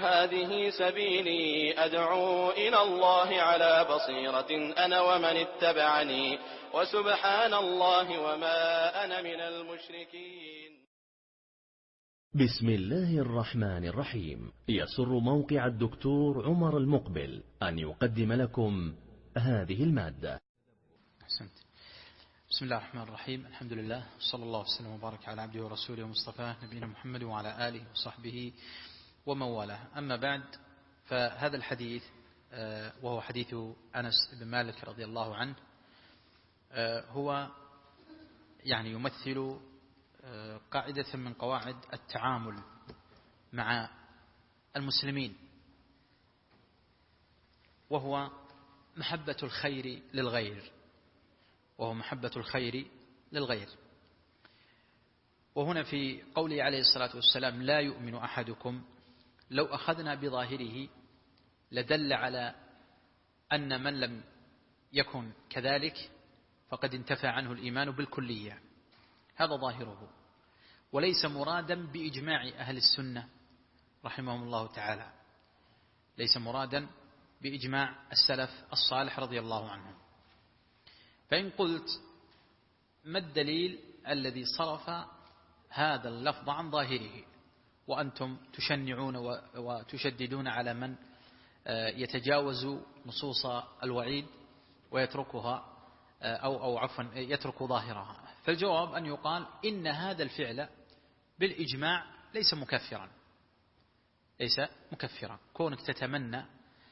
هذه سبيلي أدعو إلى الله على بصيرة أنا ومن اتبعني وسبحان الله وما أنا من المشركين. بسم الله الرحمن الرحيم. يسر موقع الدكتور عمر المقبل أن يقدم لكم هذه المادة. أحسنت. بسم الله الرحمن الرحيم. الحمد لله صلى الله وسلم وبارك على عبده ورسوله ومصطفاه نبينا محمد وعلى آله وصحبه ومن والاه. أما بعد، فهذا الحديث وهو حديث أنس بن مالك رضي الله عنه هو يعني يمثل قاعدة من قواعد التعامل مع المسلمين، وهو محبة الخير للغير. وهنا في قوله عليه الصلاة والسلام لا يؤمن أحدكم، لو أخذنا بظاهره لدل على أن من لم يكن كذلك فقد انتفى عنه الإيمان بالكلية، هذا ظاهره، وليس مرادا بإجماع أهل السنة رحمهم الله تعالى، ليس مرادا بإجماع السلف الصالح رضي الله عنهم. فإن قلت ما الدليل الذي صرف هذا اللفظ عن ظاهره وأنتم تشنعون وتشددون على من يتجاوز نصوص الوعيد ويتركها أو عفوا يترك ظاهرها؟ فالجواب أن يقال إن هذا الفعل بالإجماع ليس مكفرا. كونك تتمنى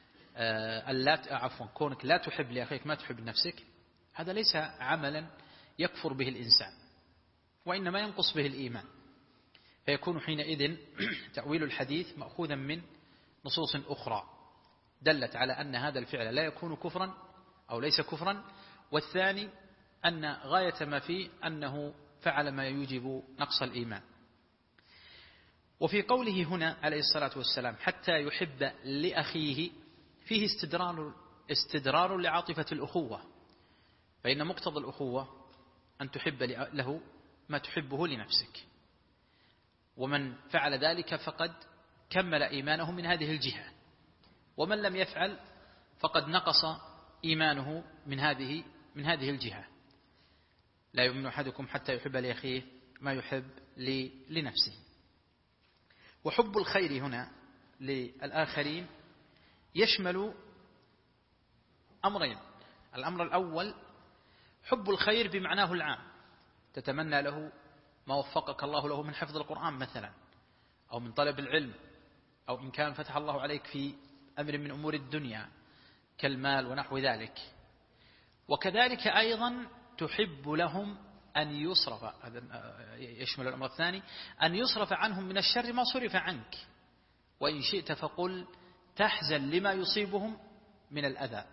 كونك لا تحب لأخيك ما تحب لنفسك، هذا ليس عملا يكفر به الإنسان، وإنما ينقص به الإيمان، فيكون حينئذ تأويل الحديث مأخوذا من نصوص أخرى دلت على أن هذا الفعل لا يكون كفرا أو ليس كفرا، والثاني أن غاية ما فيه أنه فعل ما يوجب نقص الإيمان. وفي قوله هنا عليه الصلاة والسلام حتى يحب لأخيه فيه استدرار لعاطفة الأخوة، فإن مقتضى الأخوة أن تحب له ما تحبه لنفسك، ومن فعل ذلك فقد كمل إيمانه من هذه الجهة، ومن لم يفعل فقد نقص إيمانه من هذه الجهة. لا يؤمن أحدكم حتى يحب لأخيه ما يحب لنفسه. وحب الخير هنا للآخرين يشمل أمرين. الأمر الأول حب الخير بمعناه العام، تتمنى له ما وفقك الله له من حفظ القرآن مثلا، أو من طلب العلم، أو إن كان فتح الله عليك في أمر من أمور الدنيا كالمال ونحو ذلك. وكذلك أيضا تحب لهم أن يصرف، هذا يشمل الأمر الثاني، أن يصرف عنهم من الشر ما صرف عنك، وإن شئت فقل تحزن لما يصيبهم من الأذى،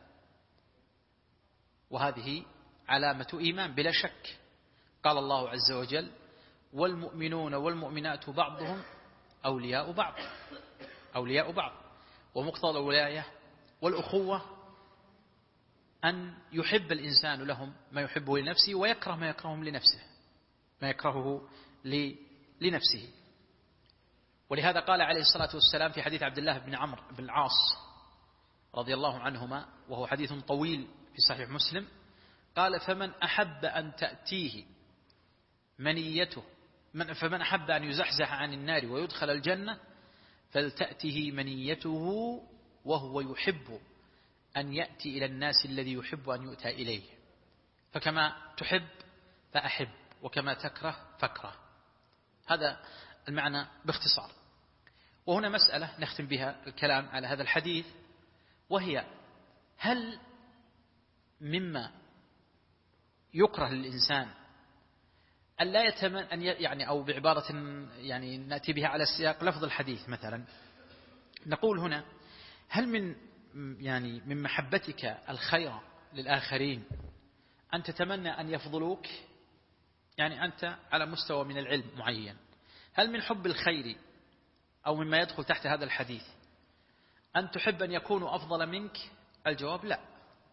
وهذه علامة إيمان بلا شك. قال الله عز وجل والمؤمنون والمؤمنات بعضهم أولياء بعض. ومقتضى الولاية والأخوة أن يحب الإنسان لهم ما يحبه لنفسه، ويكره ما يكرهه لنفسه. ولهذا قال عليه الصلاة والسلام في حديث عبد الله بن عمرو بن العاص رضي الله عنهما، وهو حديث طويل في صحيح مسلم، قال فمن أحب أن تأتيه منيته فمن أحب أن يزحزح عن النار ويدخل الجنة فلتأته منيته وهو يحب أن يأتي إلى الناس الذي يحب أن يؤتى إليه، فكما تحب فأحب وكما تكره فاكره. هذا المعنى باختصار. وهنا مسألة نختم بها الكلام على هذا الحديث، وهي هل مما يكره للإنسان أن لا يتمنى أن يعني، أو بعبارة يعني نأتي بها على السياق لفظ الحديث مثلا، نقول هنا هل من محبتك الخير للآخرين أن تتمنى أن يفضلوك؟ يعني أنت على مستوى من العلم معين، هل من حب الخير أو مما يدخل تحت هذا الحديث أن تحب أن يكونوا أفضل منك؟ الجواب لا.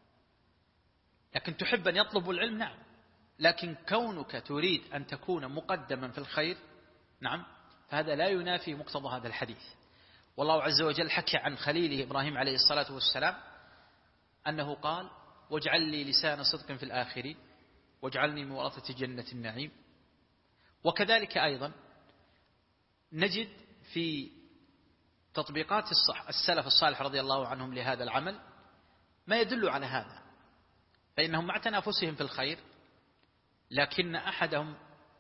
لكن تحب أن يطلبوا العلم؟ نعم. لكن كونك تريد أن تكون مقدما في الخير، نعم، فهذا لا ينافي مقتضى هذا الحديث. والله عز وجل حكى عن خليله إبراهيم عليه الصلاة والسلام أنه قال واجعل لي لسان صدق في الآخرين واجعلني من ورثة جنة النعيم. وكذلك أيضا نجد في تطبيقات السلف الصالح رضي الله عنهم لهذا العمل ما يدل على هذا، فإنهم مع تنافسهم في الخير لكن أحدهم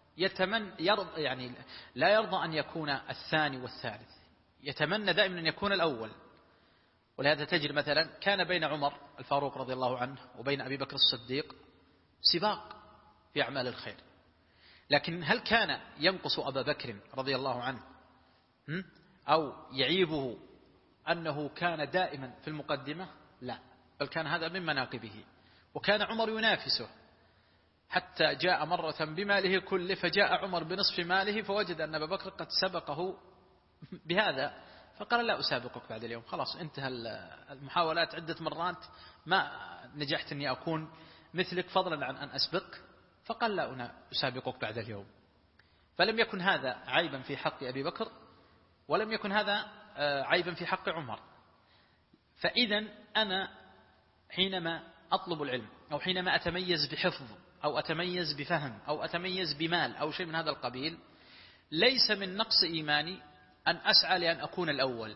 لا يرضى أن يكون الثاني والثالث، يتمنى دائما أن يكون الأول. ولهذا تجد مثلا كان بين عمر الفاروق رضي الله عنه وبين أبي بكر الصديق سباق في أعمال الخير، لكن هل كان ينقص أبا بكر رضي الله عنه أو يعيبه أنه كان دائما في المقدمة؟ لا، بل كان هذا من مناقبه. وكان عمر ينافسه حتى جاء مرة بماله كله، فجاء عمر بنصف ماله فوجد أن أبا بكر قد سبقه بهذا، فقال لا أسابقك بعد اليوم، خلاص انتهى المحاولات عدة مرات ما نجحت أني أكون مثلك فضلا عن أن أسبق، فقال لا أسابقك بعد اليوم. فلم يكن هذا عيبا في حق أبي بكر ولم يكن هذا عيبا في حق عمر. فإذا أنا حينما أطلب العلم أو حينما أتميز بحفظ أو أتميز بفهم أو أتميز بمال أو شيء من هذا القبيل، ليس من نقص إيماني أن أسعى لأن أكون الأول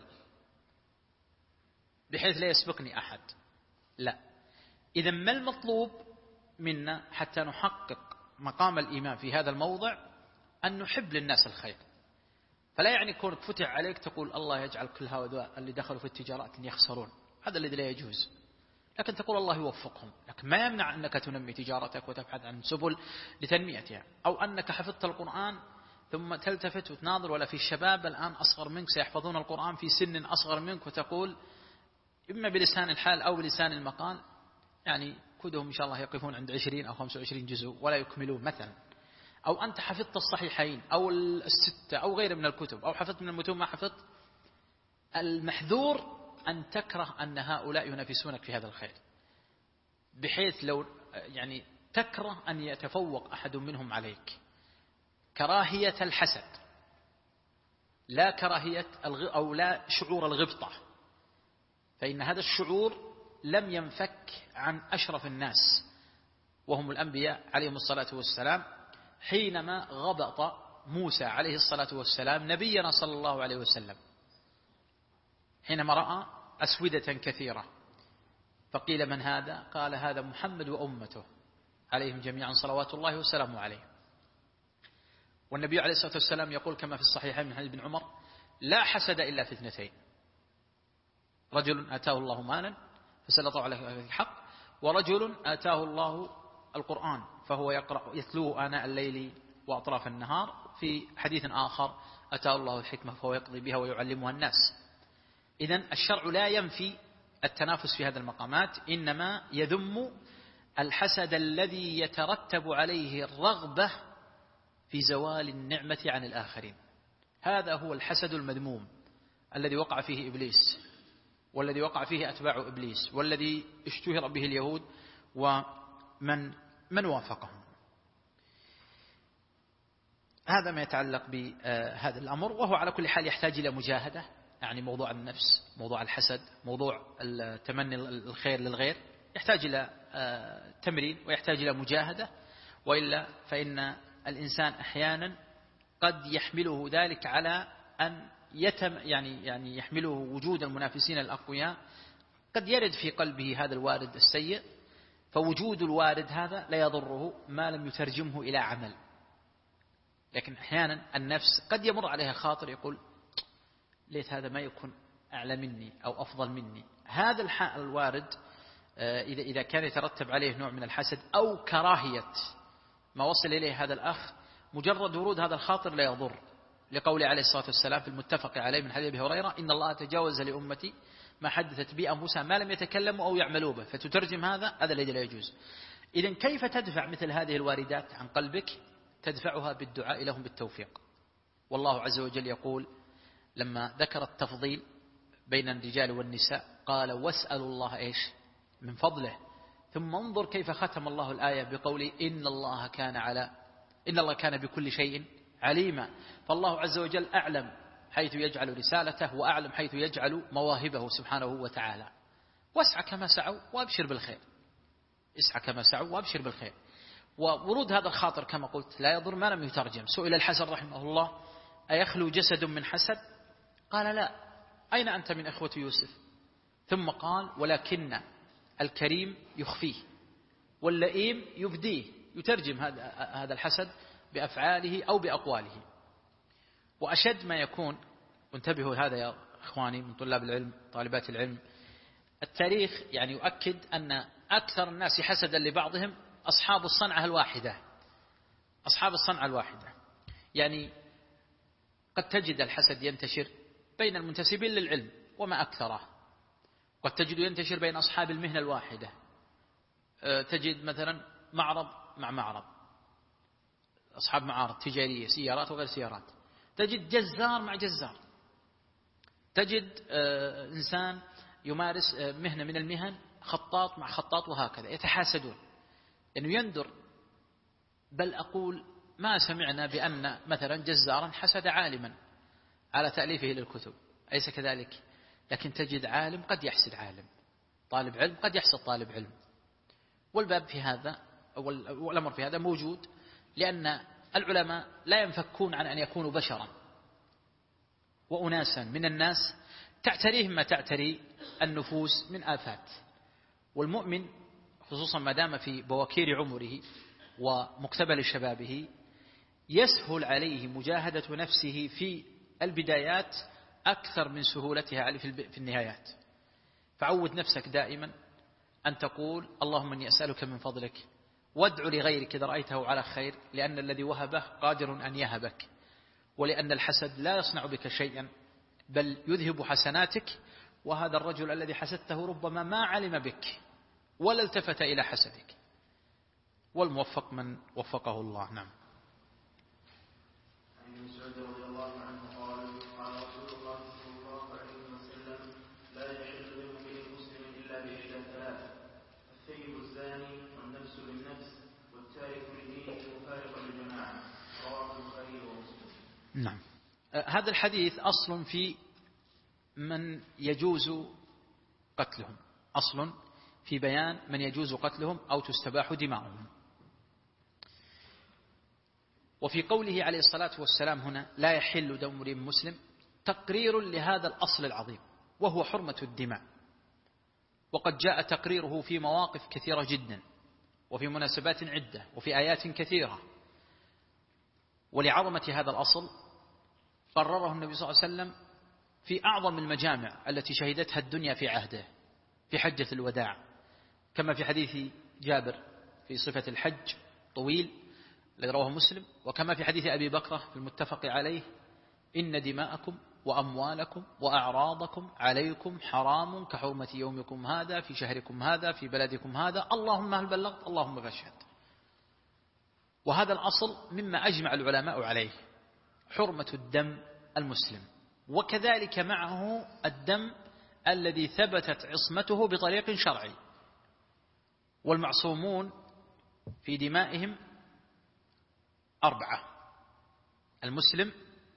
بحيث لا يسبقني أحد، لا. إذا ما المطلوب منا حتى نحقق مقام الإيمان في هذا الموضع؟ أن نحب للناس الخير. فلا يعني كونك فتح عليك تقول الله يجعل كل هؤلاء اللي دخلوا في التجارات أن يخسرون، هذا الذي لا يجوز، لكن تقول الله يوفقهم. لكن ما يمنع أنك تنمي تجارتك وتبحث عن سبل لتنميتها، أو أنك حفظت القرآن ثم تلتفت وتناظر، ولا في الشباب الآن أصغر منك سيحفظون القرآن في سن أصغر منك، وتقول إما بلسان الحال أو بلسان المقال يعني كدهم إن شاء الله يقفون عند 20 أو 25 جزء ولا يكملون مثلا. أو أنت حفظت الصحيحين أو الستة أو غير من الكتب، أو حفظت من المتون ما حفظت. المحذور أن تكره أن هؤلاء ينافسونك في هذا الخير، بحيث لو يعني تكره أن يتفوق أحد منهم عليك، كراهية الحسد لا كراهية أو لا شعور الغبطة، فإن هذا الشعور لم ينفك عن أشرف الناس وهم الأنبياء عليهم الصلاة والسلام، حينما غبط موسى عليه الصلاة والسلام نبينا صلى الله عليه وسلم، حينما رأى أسودة كثيرة فقيل من هذا؟ قال هذا محمد وأمته عليهم جميعا صلوات الله وسلامه عليه. والنبي عليه الصلاة والسلام يقول كما في الصحيحين من حديث ابن عمر: لا حسد إلا في اثنتين، رجل آتاه الله مالا فسلطه عليه في الحق، ورجل آتاه الله القرآن فهو يتلوه آناء الليل وأطراف النهار. في حديث آخر: آتاه الله الحكمة فهو يقضي بها ويعلمها الناس. إذن الشرع لا ينفي التنافس في هذه المقامات، إنما يذم الحسد الذي يترتب عليه الرغبة في زوال النعمة عن الآخرين. هذا هو الحسد المذموم الذي وقع فيه إبليس، والذي وقع فيه أتباع إبليس، والذي اشتهر به اليهود ومن وافقهم. هذا ما يتعلق بهذا الأمر، وهو على كل حال يحتاج إلى مجاهدة. يعني موضوع النفس، موضوع الحسد، موضوع التمني الخير للغير يحتاج إلى تمرين ويحتاج إلى مجاهدة، وإلا فإن الإنسان أحيانا قد يحمله ذلك على أن يعني يحمله وجود المنافسين الأقوياء، قد يرد في قلبه هذا الوارد السيء، فوجود الوارد هذا لا يضره ما لم يترجمه إلى عمل. لكن أحيانا النفس قد يمر عليها خاطر يقول ليت هذا ما يكون أعلى مني أو أفضل مني. هذا الوارد إذا كان يترتب عليه نوع من الحسد أو كراهية ما وصل إليه هذا الأخ، مجرد ورود هذا الخاطر لا يضر، لقوله عليه الصلاة والسلام في المتفق عليه من حديث أبي هريرة: إن الله تجاوز لأمتي ما حدثت به أنفسها ما لم يتكلموا أو يعملوا به. فتترجم هذا الذي لا يجوز. إذن كيف تدفع مثل هذه الواردات عن قلبك؟ تدفعها بالدعاء لهم بالتوفيق. والله عز وجل يقول لما ذكر التفضيل بين الرجال والنساء قال: واسألوا الله إيش من فضله. ثم انظر كيف ختم الله الآية بقوله: إن الله كان بكل شيء عليما. فالله عز وجل أعلم حيث يجعل رسالته، وأعلم حيث يجعل مواهبه سبحانه وتعالى. واسعى كما سعوا وأبشر بالخير، اسعى كما سعوا وأبشر بالخير. وورود هذا الخاطر كما قلت لا يضر ما لم يترجم. سئل الحسن رحمه الله: أيخلو جسد من حسد؟ قال: لا. أين أنت من إخوة يوسف؟ ثم قال: ولكن الكريم يخفيه واللئيم يبديه. يترجم هذا الحسد بأفعاله أو بأقواله. وأشد ما يكون، وانتبهوا هذا يا إخواني من طلاب العلم طالبات العلم، التاريخ يعني يؤكد أن أكثر الناس حسدا لبعضهم أصحاب الصنعة الواحدة. أصحاب الصنعة الواحدة يعني قد تجد الحسد ينتشر بين المنتسبين للعلم وما أكثره، قد تجد ينتشر بين أصحاب المهنة الواحدة. تجد مثلا معرض مع معرض، أصحاب معارض تجارية، سيارات وغير سيارات. تجد جزار مع جزار، تجد إنسان يمارس مهنة من المهن، خطاط مع خطاط، وهكذا يتحاسدون. لأنه يندر، بل أقول ما سمعنا بأن مثلا جزارا حسد عالما على تأليفه للكتب، أليس كذلك؟ لكن تجد عالم قد يحسد عالم، طالب علم قد يحسد طالب علم. والباب في هذا والأمر في هذا موجود، لأن العلماء لا ينفكون عن أن يكونوا بشرا وأناسا من الناس تعتريهم ما تعتري النفوس من آفات. والمؤمن خصوصا ما دام في بواكير عمره ومقتبل شبابه يسهل عليه مجاهدة نفسه في البدايات أكثر من سهولتها عليه في النهايات. فعود نفسك دائما أن تقول: اللهم إني أسألك من فضلك، وادع لغيرك إذا رأيته على خير، لأن الذي وهبه قادر أن يهبك، ولأن الحسد لا يصنع بك شيئا بل يذهب حسناتك. وهذا الرجل الذي حسدته ربما ما علم بك ولا التفت إلى حسدك، والموفق من وفقه الله. نعم. نعم. هذا الحديث أصل في من يجوز قتلهم، أصل في بيان من يجوز قتلهم أو تستباح دماؤهم. وفي قوله عليه الصلاة والسلام هنا: لا يحل دم امرئ مسلم، تقرير لهذا الأصل العظيم وهو حرمة الدماء. وقد جاء تقريره في مواقف كثيرة جدا، وفي مناسبات عدة، وفي آيات كثيرة. ولعظمة هذا الأصل قرره النبي صلى الله عليه وسلم في أعظم المجامع التي شهدتها الدنيا في عهده، في حجة الوداع، كما في حديث جابر في صفة الحج طويل الذي رواه مسلم، وكما في حديث أبي بكر في المتفق عليه: إن دماءكم وأموالكم وأعراضكم عليكم حرام كحرمة يومكم هذا في شهركم هذا في بلدكم هذا، اللهم هل بلغت؟ اللهم فاشهد. وهذا الأصل مما أجمع العلماء عليه، حرمة الدم المسلم، وكذلك معه الدم الذي ثبتت عصمته بطريق شرعي. والمعصومون في دمائهم 4: المسلم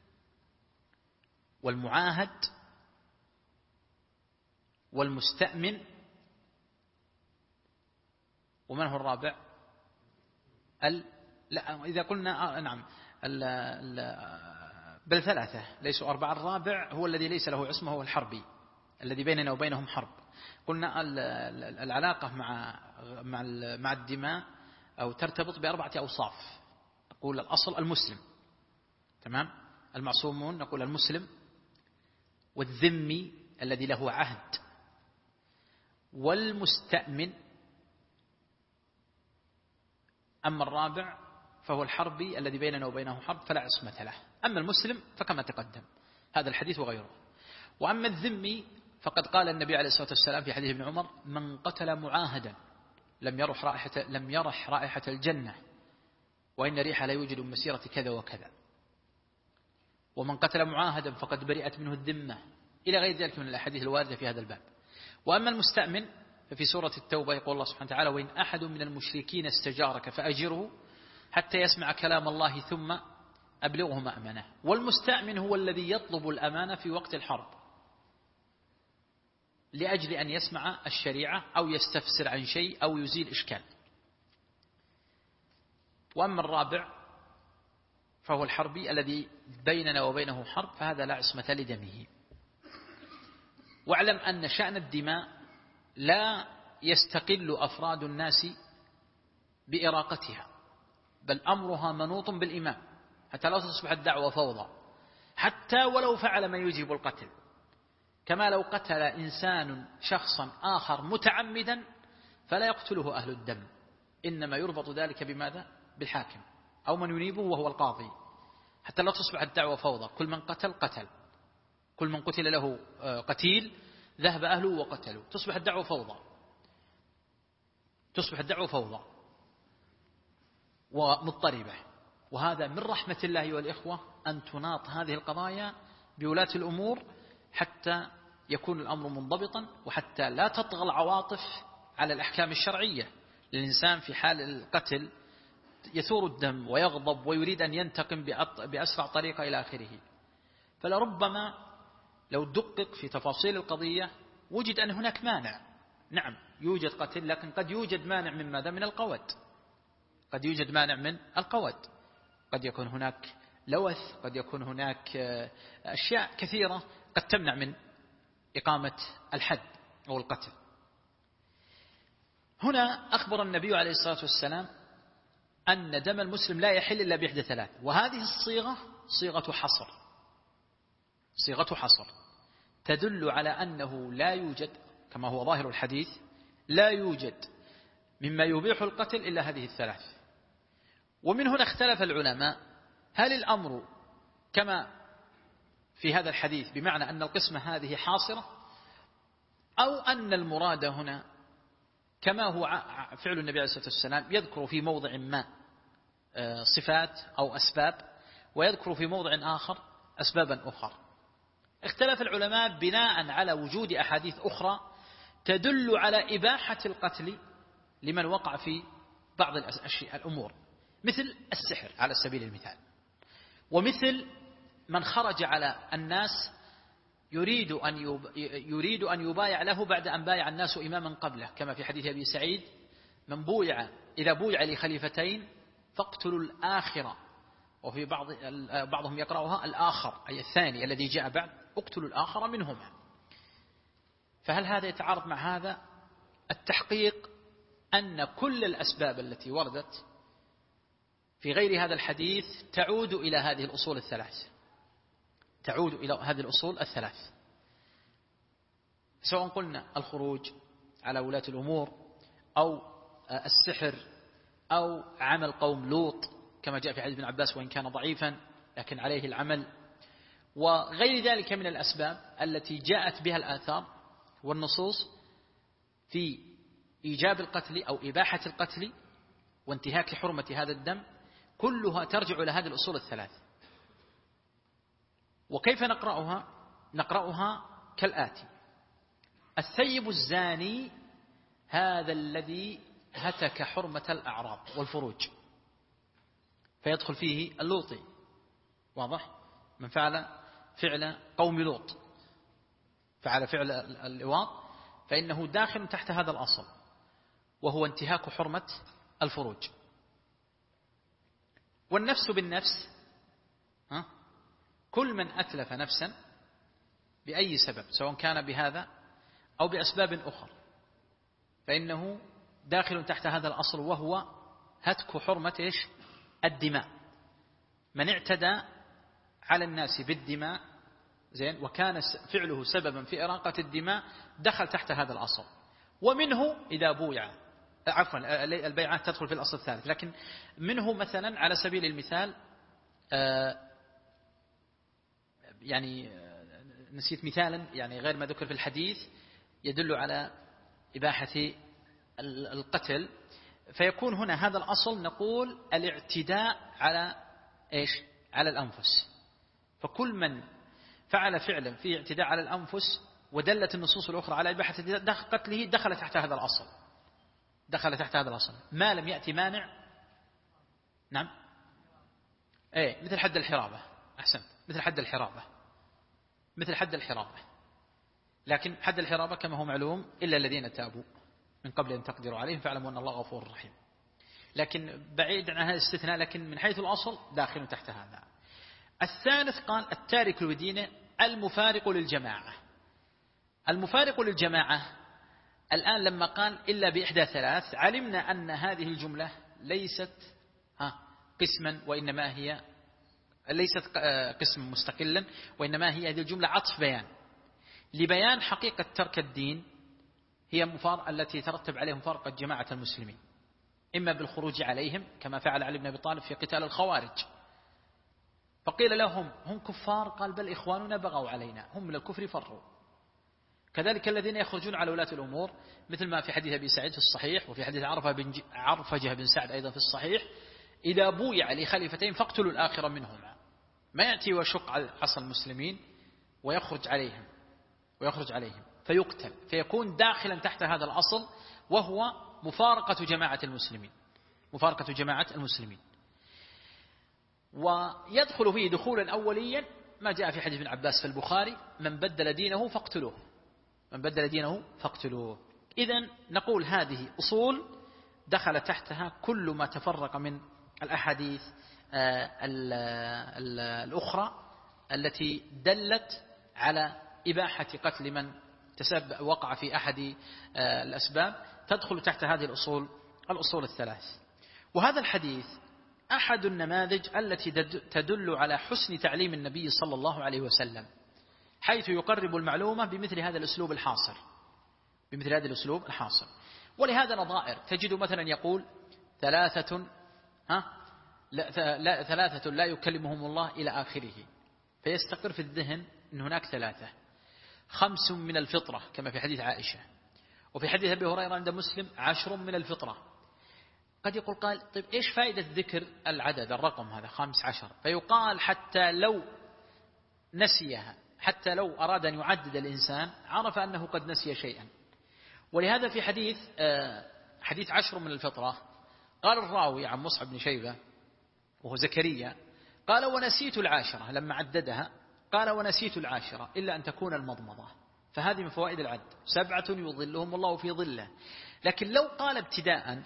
والمعاهد والمستأمن، ومن هو الرابع؟ لا إذا قلنا نعم بل 3 ليسوا 4. الرابع هو الذي ليس له عصمة، هو الحربي الذي بيننا وبينهم حرب. قلنا العلاقة مع الدماء أو ترتبط ب4 أوصاف. نقول الأصل المسلم، تمام. المعصومون نقول المسلم والذمي الذي له عهد والمستأمن. أما الرابع فهو الحربي الذي بيننا وبينه حرب فلا عصمة له. أما المسلم فكما تقدم هذا الحديث وغيره. وأما الذمي فقد قال النبي عليه الصلاة والسلام في حديث ابن عمر: من قتل معاهدا لم يرح رائحة الجنة، وإن ريحها لا يوجد من مسيرة كذا وكذا. ومن قتل معاهدا فقد برئت منه الذمة، إلى غير ذلك من الأحاديث الواردة في هذا الباب. وأما المستأمن ففي سورة التوبة يقول الله سبحانه وتعالى: وإن أحد من المشركين استجارك فأجره حتى يسمع كلام الله ثم أبلغه مأمنه. والمستأمن هو الذي يطلب الأمانة في وقت الحرب لأجل أن يسمع الشريعة أو يستفسر عن شيء أو يزيل إشكال. وأما الرابع فهو الحربي الذي بيننا وبينه حرب، فهذا لا عصمة لدمه. واعلم أن شأن الدماء لا يستقل أفراد الناس بإراقتها، بل أمرها منوط بالإمام، حتى لا تصبح الدعوة فوضى، حتى ولو فعل ما يوجب القتل. كما لو قتل إنسان شخصا آخر متعمدا فلا يقتله أهل الدم، إنما يربط ذلك بماذا؟ بالحاكم أو من ينيبه وهو القاضي، حتى لا تصبح الدعوة فوضى. كل من قتل قتل، كل من قتل له قتيل ذهب أهله وقتلوا، تصبح الدعوة فوضى، تصبح الدعوة فوضى ومضطربة. وهذا من رحمة الله أيها الإخوة أن تناط هذه القضايا بولاة الأمور حتى يكون الأمر منضبطا، وحتى لا تطغى العواطف على الأحكام الشرعية. الإنسان في حال القتل يثور الدم ويغضب ويريد أن ينتقم بأسرع طريقة إلى آخره. فلربما لو دقق في تفاصيل القضية وجد أن هناك مانع. نعم يوجد قتل، لكن قد يوجد مانع من ماذا؟ من القود. قد يوجد مانع من القود، قد يكون هناك لوث، قد يكون هناك أشياء كثيرة قد تمنع من إقامة الحد أو القتل. هنا أخبر النبي عليه الصلاة والسلام أن دم المسلم لا يحل إلا بإحدى ثلاث، وهذه الصيغة صيغة حصر، صيغة حصر تدل على أنه لا يوجد، كما هو ظاهر الحديث، لا يوجد مما يبيح القتل إلا هذه الثلاث. ومن هنا اختلف العلماء هل الأمر كما في هذا الحديث بمعنى أن القسمة هذه حاصرة، أو أن المراد هنا كما هو فعل النبي عليه الصلاة والسلام، يذكر في موضع ما صفات أو أسباب، ويذكر في موضع آخر أسبابا أخرى. اختلف العلماء بناء على وجود أحاديث أخرى تدل على إباحة القتل لمن وقع في بعض الأمور، مثل السحر على سبيل المثال، ومثل من خرج على الناس يريد أن يبايع له بعد أن بايع الناس إماما قبله، كما في حديث أبي سعيد: من بويع إذا بويع لخليفتين فاقتلوا الآخرة، وفي بعضهم يقرأها الآخر أي الثاني الذي جاء بعد، اقتلوا الآخر منهما. فهل هذا يتعارض مع هذا؟ التحقيق أن كل الأسباب التي وردت في غير هذا الحديث تعود إلى هذه الأصول الثلاث، تعود إلى هذه الأصول الثلاث، سواء قلنا الخروج على ولاة الأمور، أو السحر، أو عمل قوم لوط كما جاء في حديث ابن عباس وإن كان ضعيفا لكن عليه العمل، وغير ذلك من الأسباب التي جاءت بها الآثار والنصوص في إيجاب القتل أو إباحة القتل وانتهاك حرمة هذا الدم، كلها ترجع إلى هذه الأصول الثلاث. وكيف نقرأها؟ نقرأها كالآتي: الثيب الزاني هذا الذي هتك حرمة الأعراض والفروج، فيدخل فيه اللوطي، واضح؟ من فعل فعل قوم لوط، فعل فعل اللواط، فإنه داخل تحت هذا الأصل، وهو انتهاك حرمة الفروج. والنفس بالنفس، كل من أتلف نفسا بأي سبب، سواء كان بهذا أو بأسباب أخرى، فإنه داخل تحت هذا الأصل، وهو هتك حرمة الدماء. من اعتدى على الناس بالدماء زين وكان فعله سببا في إراقة الدماء دخل تحت هذا الأصل. ومنه إذا بويع، عفوا البيعات تدخل في الأصل الثالث، لكن منه مثلا على سبيل المثال يعني نسيت مثالا يعني غير ما ذكر في الحديث يدل على إباحة القتل، فيكون هنا هذا الأصل نقول الاعتداء على إيش؟ على الأنفس. فكل من فعل فعلا فيه اعتداء على الأنفس ودلت النصوص الأخرى على إباحة قتله دخل تحت هذا الأصل، دخل تحت هذا الأصل ما لم يأتي مانع. نعم، مثل حد الحرابة. أحسنت، مثل حد الحرابة، مثل حد الحرابة. لكن حد الحرابة كما هو معلوم إلا الذين تابوا من قبل أن تقدروا عليهم فاعلموا أن الله غفور رحيم. لكن بعيد عن هذا الاستثناء، لكن من حيث الأصل داخل تحت هذا. الثالث قال التارك لدينه المفارق للجماعة. المفارق للجماعة الآن لما قال إلا بإحدى ثلاث، علمنا أن هذه الجملة ليست قسما، وإنما هي ليست قسم مستقلا، وإنما هي هذه الجملة عطف بيان لبيان حقيقة ترك الدين، هي التي ترتب عليه مفارقة جماعة المسلمين، إما بالخروج عليهم كما فعل علي بن أبي طالب في قتال الخوارج، فقيل لهم هم كفار، قال بل إخواننا بغوا علينا، هم من الكفر فروا. كذلك الذين يخرجون على ولاة الأمور، مثل ما في حديث أبي سعيد في الصحيح، وفي حديث عرفجة بن سعد أيضا في الصحيح، إذا بويع لخليفتين فاقتلوا الآخر منهما. ما يأتي ويشق على عصا المسلمين ويخرج عليهم فيقتل، فيكون داخلا تحت هذا الأصل، وهو مفارقة جماعة المسلمين. ويدخل فيه دخولا أوليا ما جاء في حديث ابن عباس في البخاري: من بدل دينه فاقتلوه. إذن نقول هذه أصول دخل تحتها كل ما تفرق من الأحاديث الأخرى التي دلت على إباحة قتل من وقع في أحد الأسباب، تدخل تحت هذه الأصول الثلاث. وهذا الحديث أحد النماذج التي تدل على حسن تعليم النبي صلى الله عليه وسلم، حيث يقرب المعلومة بمثل هذا الأسلوب الحاصر. ولهذا نظائر تجد مثلا يقول ثلاثة لا يكلمهم الله إلى آخره، فيستقر في الذهن أن هناك ثلاثة. 5 من الفطرة كما في حديث عائشة، وفي حديث أبي هريرة عند مسلم 10 من الفطرة. قد يقول قال طيب إيش فائدة ذكر العدد الرقم هذا 15؟ فيقال حتى لو نسيها، حتى لو أراد أن يعدد الإنسان عرف أنه قد نسي شيئا. ولهذا في حديث 10 من الفطرة قال الراوي عن مصعب بن شيبة وهو زكريا قال ونسيت العاشرة، لما عددها قال ونسيت العاشرة إلا أن تكون المضمضة. فهذه من فوائد العد: 7 يظلهم الله في ظله. لكن لو قال ابتداء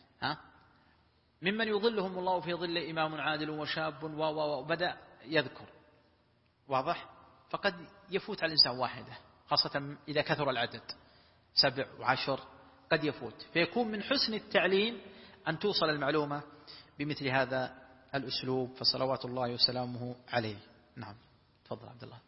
ممن يظلهم الله في ظله إمام عادل وشاب وبدأ يذكر، واضح؟ فقد يفوت على الإنسان واحدة، خاصة إذا كثر العدد 7 و10 قد يفوت. فيكون من حسن التعليم أن توصل المعلومة بمثل هذا الأسلوب، فصلوات الله وسلامه عليه. نعم، تفضل عبد الله.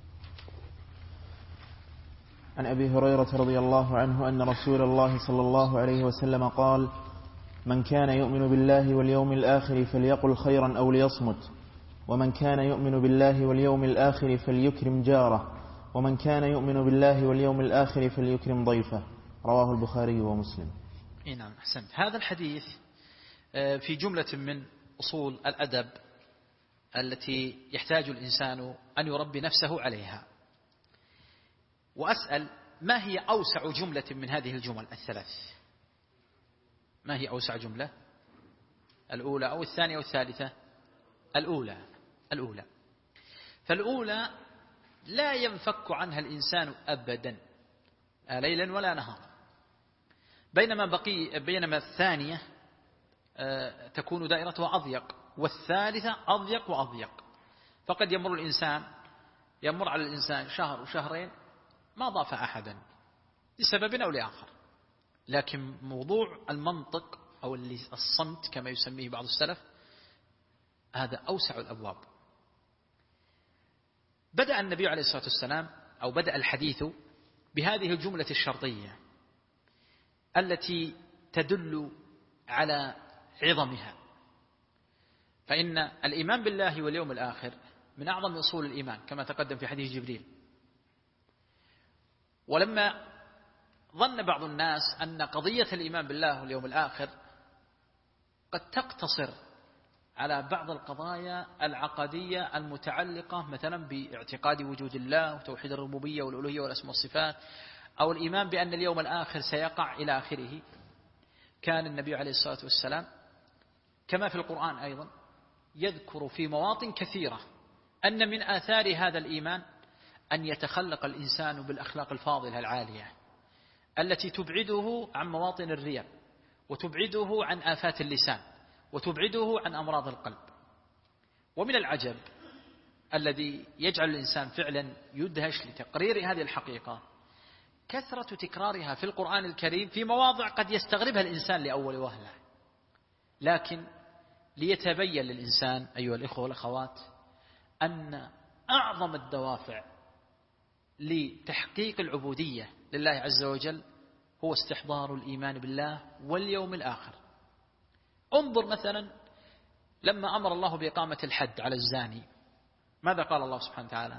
عن أبي هريرة رضي الله عنه أن رسول الله صلى الله عليه وسلم قال: من كان يؤمن بالله واليوم الآخر فليقل خيرا أو ليصمت، ومن كان يؤمن بالله واليوم الآخر فليكرم جاره، ومن كان يؤمن بالله واليوم الآخر فليكرم ضيفه. رواه البخاري ومسلم. نعم، أحسنت. هذا الحديث في جملة من أصول الأدب التي يحتاج الإنسان أن يربي نفسه عليها. وأسأل: ما هي أوسع جملة من هذه الجمل الثلاث؟ ما هي أوسع جملة؟ الأولى أو الثانية أو الثالثة؟ الأولى. فالأولى لا ينفك عنها الإنسان أبدا ليلا ولا نهارا، بينما الثانية تكون دائرتها أضيق، والثالثة أضيق وأضيق. فقد يمر على الإنسان شهر وشهرين ما ضاف أحدا لسبب أو لآخر، لكن موضوع المنطق أو الصمت كما يسميه بعض السلف هذا أوسع الأبواب. بدأ النبي عليه الصلاة والسلام أو بدأ الحديث بهذه الجملة الشرطية التي تدل على عظمها، فإن الإيمان بالله واليوم الآخر من أعظم أصول الإيمان كما تقدم في حديث جبريل. ولما ظن بعض الناس أن قضية الإيمان بالله واليوم الآخر قد تقتصر على بعض القضايا العقدية المتعلقة مثلا باعتقاد وجود الله وتوحيد الربوبية والألوهية والأسماء والصفات، أو الإيمان بأن اليوم الآخر سيقع إلى آخره، كان النبي عليه الصلاة والسلام كما في القرآن أيضا يذكر في مواطن كثيرة أن من آثار هذا الإيمان أن يتخلق الإنسان بالأخلاق الفاضلة العالية التي تبعده عن مواطن الرياء، وتبعده عن آفات اللسان، وتبعده عن أمراض القلب. ومن العجب الذي يجعل الإنسان فعلا يدهش لتقرير هذه الحقيقة كثرة تكرارها في القرآن الكريم في مواضع قد يستغربها الإنسان لأول وهلة، لكن ليتبين للإنسان أيها الإخوة والأخوات أن أعظم الدوافع لتحقيق العبودية لله عز وجل هو استحضار الإيمان بالله واليوم الآخر. انظر مثلا لما أمر الله بإقامة الحد على الزاني، ماذا قال الله سبحانه وتعالى؟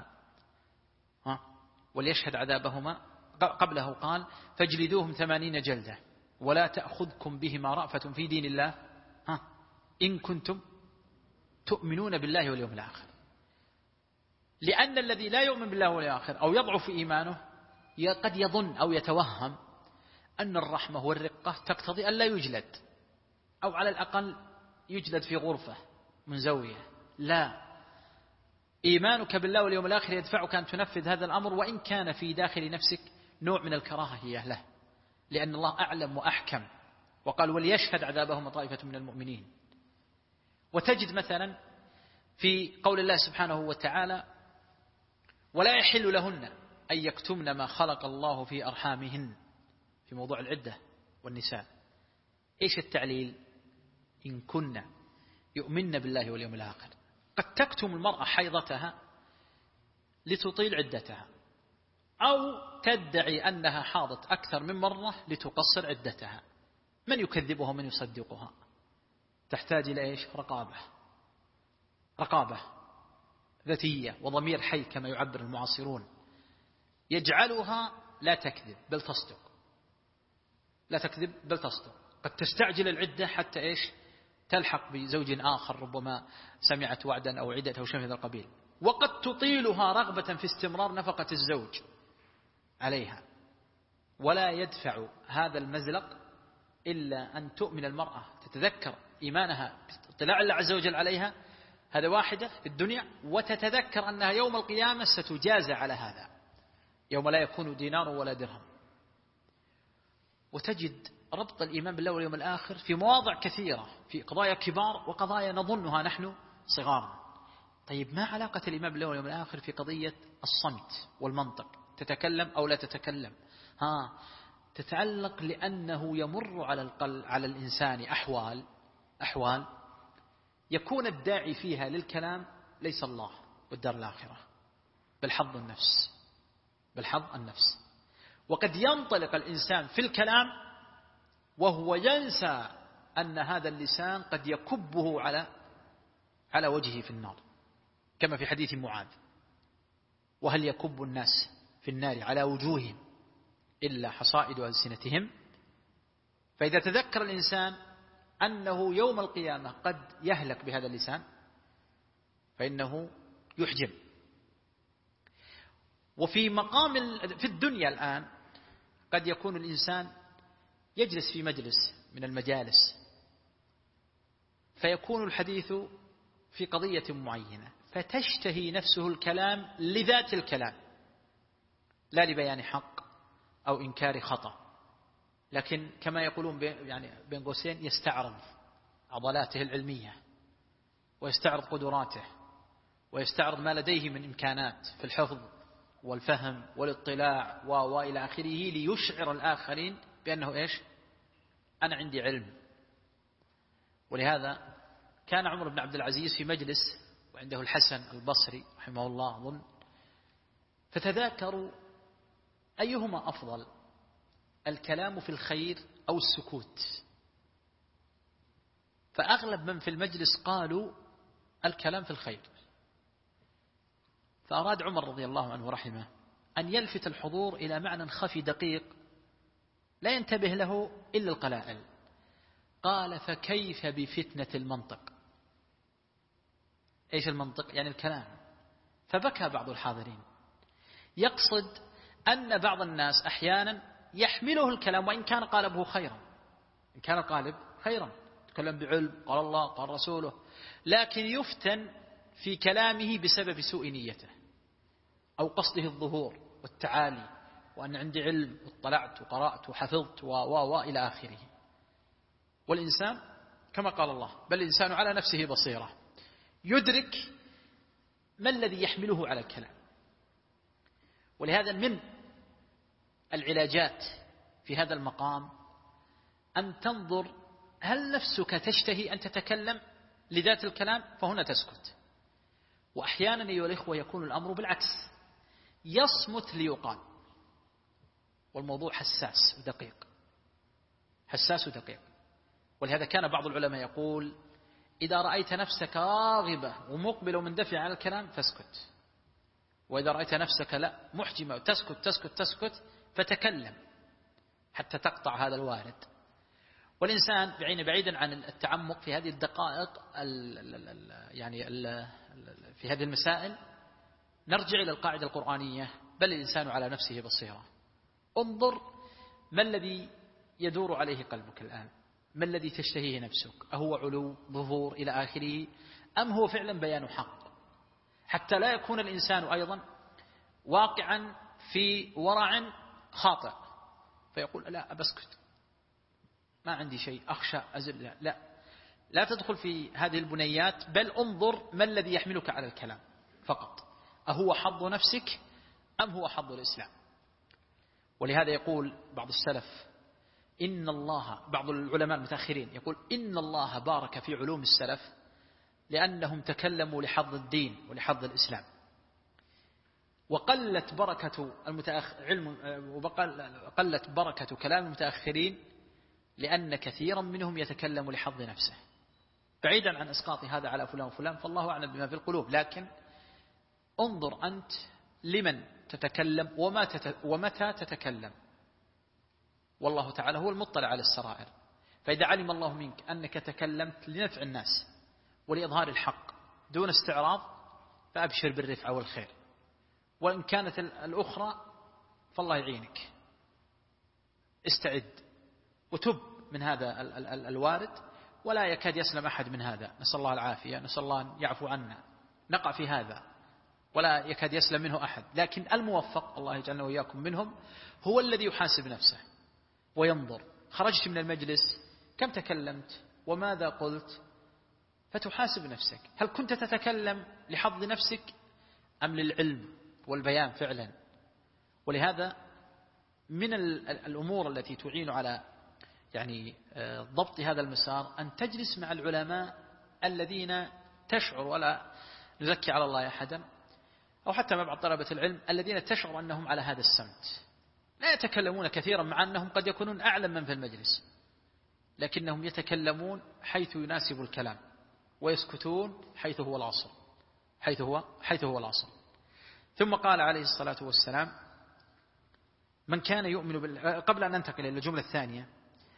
وليشهد عذابهما. قبله قال فاجلدوهم 80 جلدة ولا تأخذكم بهما رأفة في دين الله إن كنتم تؤمنون بالله واليوم الآخر. لأن الذي لا يؤمن بالله واليوم الآخر أو يضعف إيمانه قد يظن أو يتوهم أن الرحمة والرقة تقتضي أن لا يجلد، أو على الأقل يجلد في غرفة منزوية. لا، إيمانك بالله واليوم الآخر يدفعك أن تنفذ هذا الأمر وإن كان في داخل نفسك نوع من الكراهية له، لأن الله أعلم وأحكم، وقال وليشهد عذابهم طائفة من المؤمنين. وتجد مثلا في قول الله سبحانه وتعالى ولا يحل لهن أن يكتمن ما خلق الله في أرحامهن في موضوع العدة والنساء. إيش التعليل؟ إن كنا يؤمن بالله واليوم الآخر. قد تكتم المرأة حيضتها لتطيل عدتها، أو تدعي أنها حاضت أكثر من مرة لتقصر عدتها. من يكذبها ومن يصدقها؟ تحتاج إلى إيش؟ رقابة ذاتية وضمير حي كما يعبر المعاصرون يجعلها لا تكذب بل تصدق، لا تكذب بل تصدق. قد تستعجل العدة حتى إيش؟ تلحق بزوج آخر ربما سمعت وعدا أو عدة أو شيء من هذا القبيل. وقد تطيلها رغبة في استمرار نفقة الزوج عليها. ولا يدفع هذا المزلق إلا أن تؤمن المرأة، تتذكر إيمانها اطلاع الله عز وجل عليها، هذا واحدة في الدنيا، وتتذكر أنها يوم القيامة ستجازى على هذا يوم لا يكون دينار ولا درهم. وتجد ربط الإيمان بالله واليوم الآخر في مواضع كثيرة، في قضايا كبار وقضايا نظنها نحن صغارا. طيب ما علاقة الإيمان بالله واليوم الآخر في قضية الصمت والمنطق؟ تتكلم أو لا تتكلم؟ تتعلق لأنه يمر على الإنسان أحوال يكون الداعي فيها للكلام ليس الله والدار الآخرة، بل حظ النفس. وقد ينطلق الإنسان في الكلام وهو ينسى أن هذا اللسان قد يكبه على وجهه في النار، كما في حديث معاذ وهل يكب الناس في النار على وجوههم إلا حصائد ألسنتهم. فإذا تذكر الإنسان أنه يوم القيامة قد يهلك بهذا اللسان فإنه يحجم. وفي في الدنيا الآن قد يكون الإنسان يجلس في مجلس من المجالس فيكون الحديث في قضية معينة فتشتهي نفسه الكلام لذات الكلام لا لبيان حق أو إنكار خطأ، لكن كما يقولون بين قوسين يستعرض عضلاته العلمية ويستعرض قدراته ويستعرض ما لديه من إمكانات في الحفظ والفهم والاطلاع وإلى آخره، ليشعر الآخرين بأنه إيش؟ أنا عندي علم. ولهذا كان عمر بن عبد العزيز في مجلس وعنده الحسن البصري رحمه الله أظن، فتذاكروا أيهما أفضل، الكلام في الخير أو السكوت؟ فأغلب من في المجلس قالوا الكلام في الخير. فأراد عمر رضي الله عنه ورحمه أن يلفت الحضور إلى معنى خفي دقيق لا ينتبه له إلا القلائل. قال فكيف بفتنة المنطق؟ إيش المنطق؟ يعني الكلام. فبكى بعض الحاضرين، يقصد أن بعض الناس أحيانا يحمله الكلام وإن كان قالبه خيرا، إن كان القالب خيرا، يتكلم بعلم، قال الله قال رسوله، لكن يفتن في كلامه بسبب سوء نيته أو قصده الظهور والتعالي، وأن عندي علم واطلعت وقرأت وحفظت وإلى آخره. والإنسان كما قال الله بل الإنسان على نفسه بصيرة، يدرك ما الذي يحمله على الكلام. ولهذا من العلاجات في هذا المقام أن تنظر هل نفسك تشتهي أن تتكلم لذات الكلام، فهنا تسكت. وأحيانا أيها الإخوة يكون الأمر بالعكس، يصمت ليقال، والموضوع حساس ودقيق، حساس ودقيق. ولهذا كان بعض العلماء يقول إذا رأيت نفسك راغبة ومقبلة ومندفعة على الكلام فاسكت، وإذا رأيت نفسك لا محجمة تسكت فتكلم حتى تقطع هذا الوارد. والإنسان بعيدا عن التعمق في هذه الدقائق يعني في هذه المسائل، نرجع إلى القاعدة القرآنية بل الإنسان على نفسه بصيرة. انظر ما الذي يدور عليه قلبك الآن، ما الذي تشتهيه نفسك، أهو علو ظهور إلى آخره، أم هو فعلا بيان حق، حتى لا يكون الإنسان أيضا واقعا في ورع خاطئ فيقول لا أبسكت ما عندي شيء أخشى أزل. لا تدخل في هذه البنيات، بل انظر ما الذي يحملك على الكلام فقط، أهو حظ نفسك أم هو حظ الإسلام. ولهذا يقول بعض السلف إن الله، بعض العلماء المتأخرين يقول إن الله بارك في علوم السلف لأنهم تكلموا لحظ الدين ولحظ الإسلام، وقلت بركة كلام المتأخرين لأن كثيرا منهم يتكلم لحظ نفسه، بعيدا عن إسقاط هذا على فلان وفلان، فالله أعلم بما في القلوب. لكن انظر أنت لمن تتكلم ومتى تتكلم، والله تعالى هو المطلع على السرائر. فإذا علم الله منك أنك تكلمت لنفع الناس ولإظهار الحق دون استعراض فأبشر بالرفعة والخير، وإن كانت الأخرى فالله يعينك، استعد وتب من هذا الوارد، ولا يكاد يسلم أحد من هذا، نسأل الله العافية، نسأل الله أن يعفو عنا، نقع في هذا ولا يكاد يسلم منه أحد. لكن الموفق الله يجعلنا وإياكم منهم هو الذي يحاسب نفسه وينظر خرجت من المجلس كم تكلمت وماذا قلت، فتحاسب نفسك هل كنت تتكلم لحظ نفسك أم للعلم والبيان فعلا. ولهذا من الأمور التي تعين على يعني ضبط هذا المسار أن تجلس مع العلماء الذين تشعر، ولا نزكي على الله أحدا، أو حتى مع بعض طلبة العلم الذين تشعر أنهم على هذا السمت، لا يتكلمون كثيرا مع أنهم قد يكونون أعلم من في المجلس، لكنهم يتكلمون حيث يناسب الكلام ويسكتون حيث هو الأصل، حيث هو الأصل. ثم قال عليه الصلاة والسلام من كان يؤمن قبل أن ننتقل إلى الجملة الثانية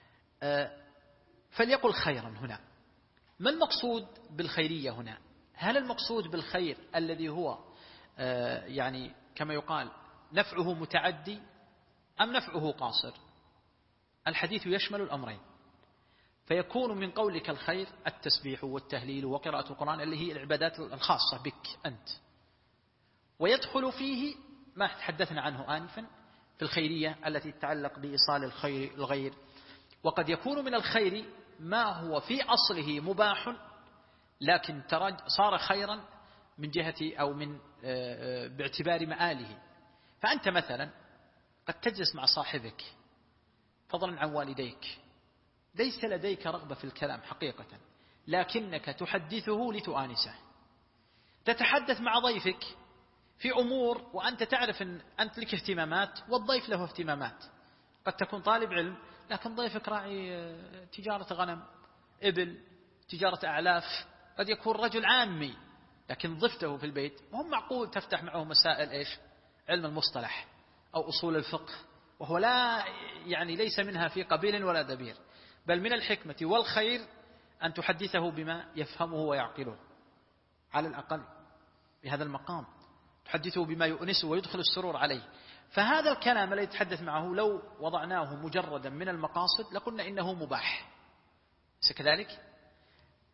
فليقل خيرا. هنا ما المقصود بالخيرية هنا؟ هل المقصود بالخير الذي هو يعني كما يقال نفعه متعدي أم نفعه قاصر؟ الحديث يشمل الأمرين، فيكون من قولك الخير التسبيح والتهليل وقراءة القرآن اللي هي العبادات الخاصة بك أنت، ويدخل فيه ما تحدثنا عنه آنفا في الخيرية التي تتعلق بإيصال الخير الغير. وقد يكون من الخير ما هو في أصله مباح لكن صار خيرا من جهة أو من باعتبار مآله. فأنت مثلا قد تجلس مع صاحبك فضلا عن والديك، ليس لديك رغبة في الكلام حقيقة، لكنك تحدثه لتؤانسه، تتحدث مع ضيفك في أمور وأنت تعرف أن أنت لك اهتمامات والضيف له اهتمامات. قد تكون طالب علم لكن ضيفك راعي تجارة غنم إبل، تجارة أعلاف، قد يكون رجل عامي لكن ضفته في البيت وهم معقول تفتح معه مسائل إيش؟ علم المصطلح أو أصول الفقه، وهو لا يعني ليس منها في قبيل ولا دبير، بل من الحكمة والخير أن تحدثه بما يفهمه ويعقله، على الأقل بهذا المقام تحدثه بما يؤنسه ويدخل السرور عليه. فهذا الكلام الذي يتحدث معه لو وضعناه مجردا من المقاصد لقلنا إنه مباح، كذلك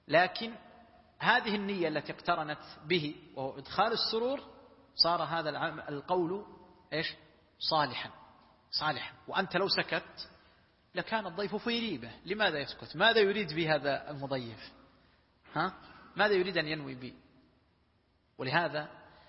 لكن هذه النية التي اقترنت به وهو إدخال السرور صار هذا القول إيش؟ صالحا. وأنت لو سكت لكان الضيف في ريبة. لماذا يسكت؟ ماذا يريد بهذا المضيف؟ ماذا يريد أن ينوي به؟ ولهذا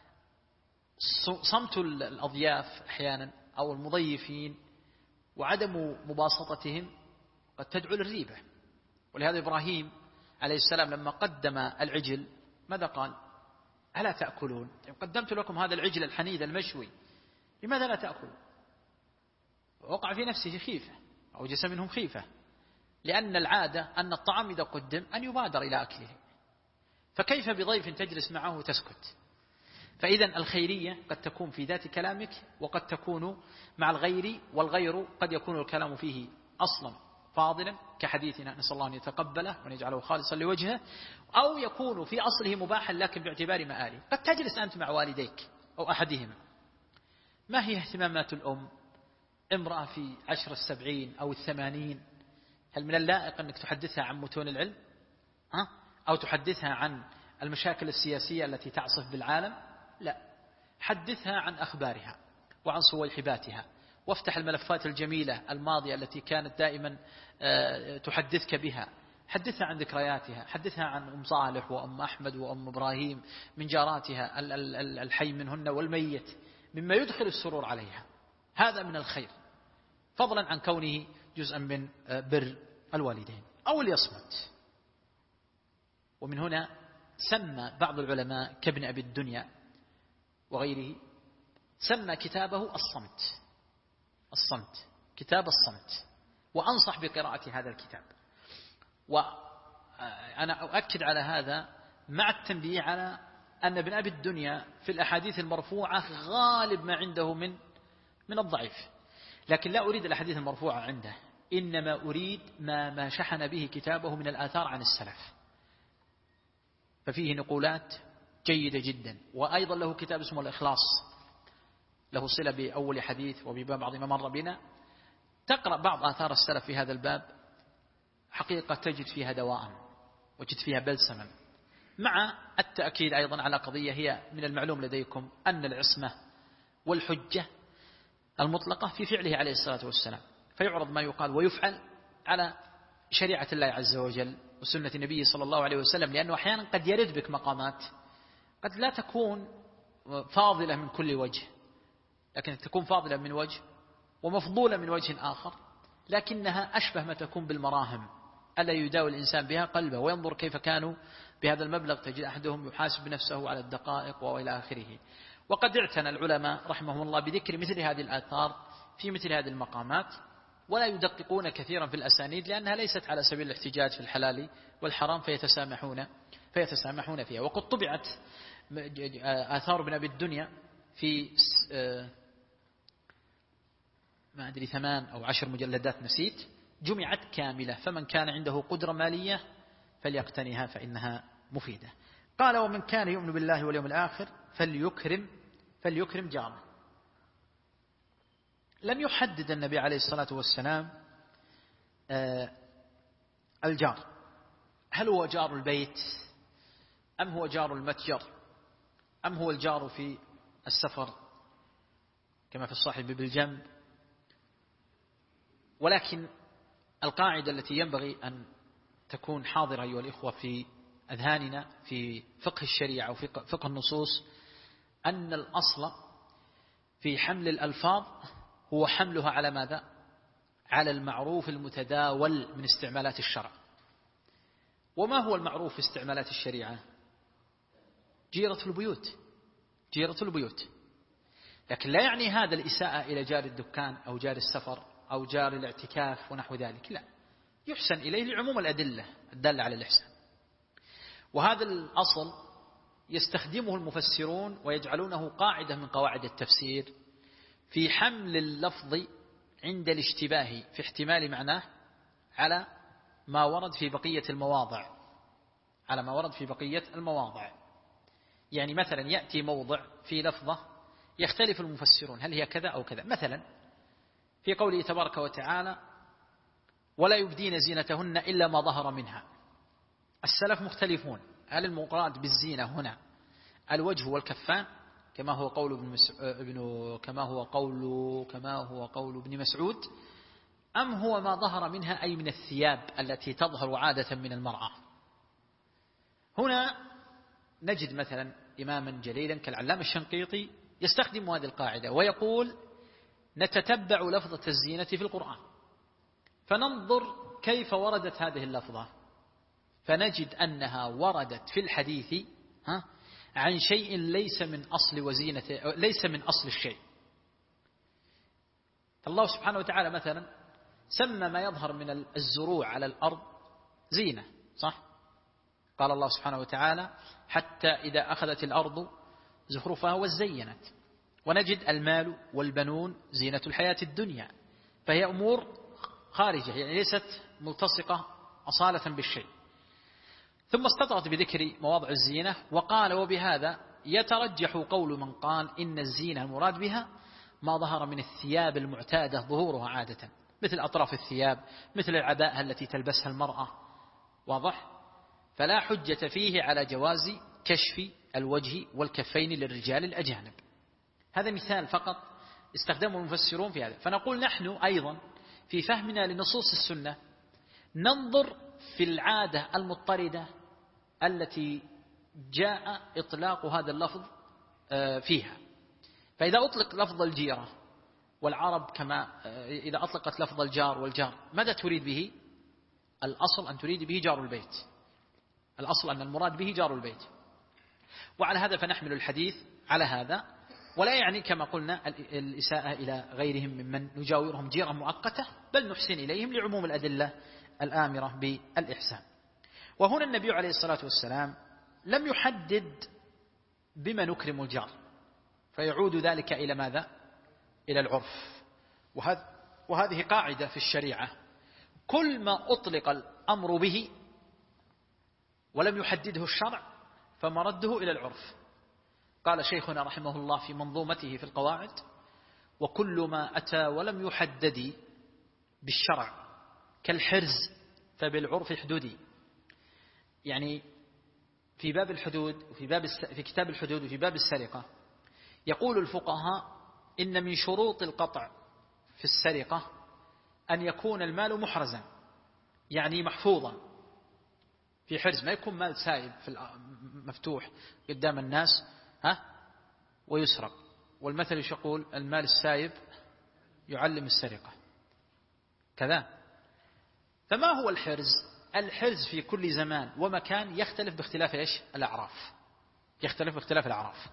صمت الأضياف أحيانا أو المضيفين وعدم مباسطتهم قد تدعو للريبة. ولهذا إبراهيم عليه السلام لما قدم العجل ماذا قال؟ ألا تأكلون؟ قدمت لكم هذا العجل الحنيذ المشوي، لماذا لا تأكلون؟ وقع في نفسه خيفة، أوجس منهم خيفة، لأن العادة أن الطعام إذا قدم أن يبادر إلى أكله، فكيف بضيف تجلس معه تسكت؟ فإذا الخيرية قد تكون في ذات كلامك وقد تكون مع الغير، والغير قد يكون الكلام فيه أصلا فاضلا كحديثنا نسأل الله أن يتقبله وأن يجعله خالصا لوجهه، أو يكون في أصله مباحا لكن باعتبار مآله. قد تجلس أنت مع والديك أو أحدهما، ما هي اهتمامات الأم؟ امرأة في 10 70 أو 80، هل من اللائق أنك تحدثها عن متون العلم؟ أو تحدثها عن المشاكل السياسية التي تعصف بالعالم؟ لا، حدثها عن أخبارها وعن صويحباتها، وافتح الملفات الجميلة الماضية التي كانت دائما تحدثك بها، حدثها عن ذكرياتها، حدثها عن أم صالح وأم أحمد وأم إبراهيم من جاراتها الحي منهن والميت، مما يدخل السرور عليها. هذا من الخير، فضلا عن كونه جزءا من بر الوالدين. أو ليصمت. ومن هنا سمى بعض العلماء كابن أبي الدنيا وغيره سمى كتابه الصمت، كتاب الصمت، وأنصح بقراءة هذا الكتاب. وأنا أؤكد على هذا مع التنبيه على أن ابن أبي الدنيا في الأحاديث المرفوعة غالب ما عنده من الضعيف، لكن لا أريد الأحاديث المرفوعة عنده، إنما أريد ما شحن به كتابه من الآثار عن السلف، ففيه نقولات جيدة جدا. وأيضا له كتاب اسمه الإخلاص، له صلة بأول حديث وببعض ما مر بنا. تقرأ بعض آثار السلف في هذا الباب، حقيقة تجد فيها دواء وجد فيها بلسما، مع التأكيد أيضا على قضية هي من المعلوم لديكم أن العصمة والحجة المطلقة في فعله عليه الصلاة والسلام، فيعرض ما يقال ويفعل على شريعة الله عز وجل وسنة النبي صلى الله عليه وسلم، لأنه أحيانا قد يرد بك مقامات قد لا تكون فاضلة من كل وجه، لكن تكون فاضلة من وجه ومفضولة من وجه آخر، لكنها أشبه ما تكون بالمراهم ألا يداوي الإنسان بها قلبه وينظر كيف كانوا بهذا المبلغ، تجد أحدهم يحاسب نفسه على الدقائق وإلى آخره. وقد اعتنى العلماء رحمهم الله بذكر مثل هذه الآثار في مثل هذه المقامات، ولا يدققون كثيرا في الأسانيد لأنها ليست على سبيل الاحتجاج في الحلال والحرام، فيتسامحون فيها. وقد طبعت آثار ابن أبي الدنيا في ما أدري 8 أو 10 مجلدات نسيت، جمعت كاملة، فمن كان عنده قدرة مالية فليقتنيها فإنها مفيدة. قال: ومن كان يؤمن بالله واليوم الآخر فليكرم جاره. لم يحدد النبي عليه الصلاة والسلام الجار، هل هو جار البيت أم هو جار المتجر أم هو الجار في السفر كما في الصاحب بالجنب. ولكن القاعدة التي ينبغي أن تكون حاضرة أيها الإخوة في أذهاننا في فقه الشريعة وفي فقه النصوص أن الأصل في حمل الألفاظ هو حملها على ماذا؟ على المعروف المتداول من استعمالات الشرع. وما هو المعروف في استعمالات الشريعة؟ جيرة البيوت. لكن لا يعني هذا الإساءة إلى جار الدكان أو جار السفر أو جار الاعتكاف ونحو ذلك، لا، يحسن إليه لعموم الأدلة الدالة على الإحسان. وهذا الأصل يستخدمه المفسرون ويجعلونه قاعدة من قواعد التفسير في حمل اللفظ عند الاشتباه في احتمال معناه على ما ورد في بقية المواضع. يعني مثلا يأتي موضع في لفظة يختلف المفسرون هل هي كذا أو كذا، مثلا في قوله تبارك وتعالى: ولا يبدين زينتهن إلا ما ظهر منها. السلف مختلفون، هل المراد بالزينة هنا الوجه والكفان كما هو قول ابن مسعود، أم هو ما ظهر منها أي من الثياب التي تظهر عادة من المرأة؟ هنا نجد مثلا إماما جليلا كالعلامة الشنقيطي يستخدم هذه القاعدة ويقول نتتبع لفظة الزينة في القرآن فننظر كيف وردت هذه اللفظة، فنجد أنها وردت في الحديث عن شيء ليس من أصل الشيء. الله سبحانه وتعالى مثلا سمى ما يظهر من الزروع على الأرض زينة، صح؟ قال الله سبحانه وتعالى حتى إذا أخذت الأرض زخرفها وزينت. ونجد المال والبنون زينة الحياة الدنيا، فهي أمور خارجة يعني ليست ملتصقة أصالة بالشيء. ثم استطرت بذكر مواضع الزينة وقال وبهذا يترجح قول من قال إن الزينة المراد بها ما ظهر من الثياب المعتادة ظهورها عادة، مثل أطراف الثياب، مثل العباءة التي تلبسها المرأة، واضح؟ فلا حجة فيه على جواز كشف الوجه والكفين للرجال الأجانب. هذا مثال فقط استخدمه المفسرون في هذا. فنقول نحن أيضا في فهمنا لنصوص السنة ننظر في العادة المضطردة التي جاء إطلاق هذا اللفظ فيها. فإذا أطلق لفظ الجيرة والعرب كما إذا أطلقت لفظ الجار والجار ماذا تريد به؟ الأصل أن تريد به جار البيت، الأصل أن المراد به جار البيت. وعلى هذا فنحمل الحديث على هذا، ولا يعني كما قلنا الإساءة إلى غيرهم ممن نجاورهم جيرة مؤقتة، بل نحسن إليهم لعموم الأدلة الآمرة بالإحسان. وهنا النبي عليه الصلاة والسلام لم يحدد بما نكرم الجار، فيعود ذلك إلى ماذا؟ إلى العرف. وهذه قاعدة في الشريعة، كل ما أطلق الأمر به ولم يحدده الشرع فمرده إلى العرف. قال شيخنا رحمه الله في منظومته في القواعد: وكل ما أتى ولم يحدد بالشرع كالحرز فبالعرف حدودي. يعني في باب الحدود في كتاب الحدود وفي باب السرقة يقول الفقهاء إن من شروط القطع في السرقة أن يكون المال محرزا، يعني محفوظا في حرز، ما يكون مال سائب مفتوح قدام الناس ويسرق. والمثل يقول المال السائب يعلم السرقة كذا. فما هو الحرز؟ الحرز في كل زمان ومكان يختلف باختلاف الأعراف، يختلف باختلاف الأعراف.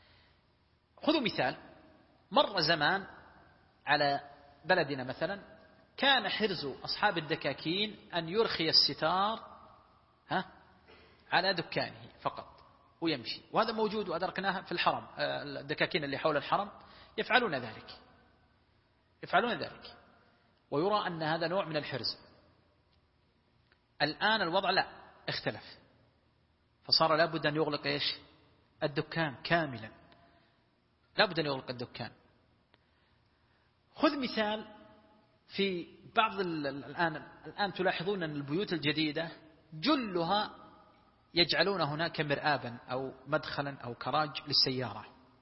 خذوا مثال، مر زمان على بلدنا مثلا كان حرز أصحاب الدكاكين أن يرخي الستار على دكانه فقط ويمشي، وهذا موجود وأدركناها في الحرم. الدكاكين اللي حول الحرم يفعلون ذلك ويرى أن هذا نوع من الحرز. الآن الوضع لا اختلف، فصار لابد أن يغلق الدكان كاملا، لابد أن يغلق الدكان. خذ مثال في بعض الآن تلاحظون أن البيوت الجديدة جلها يجعلون هناك مرآبا أو مدخلا أو كراج للسيارة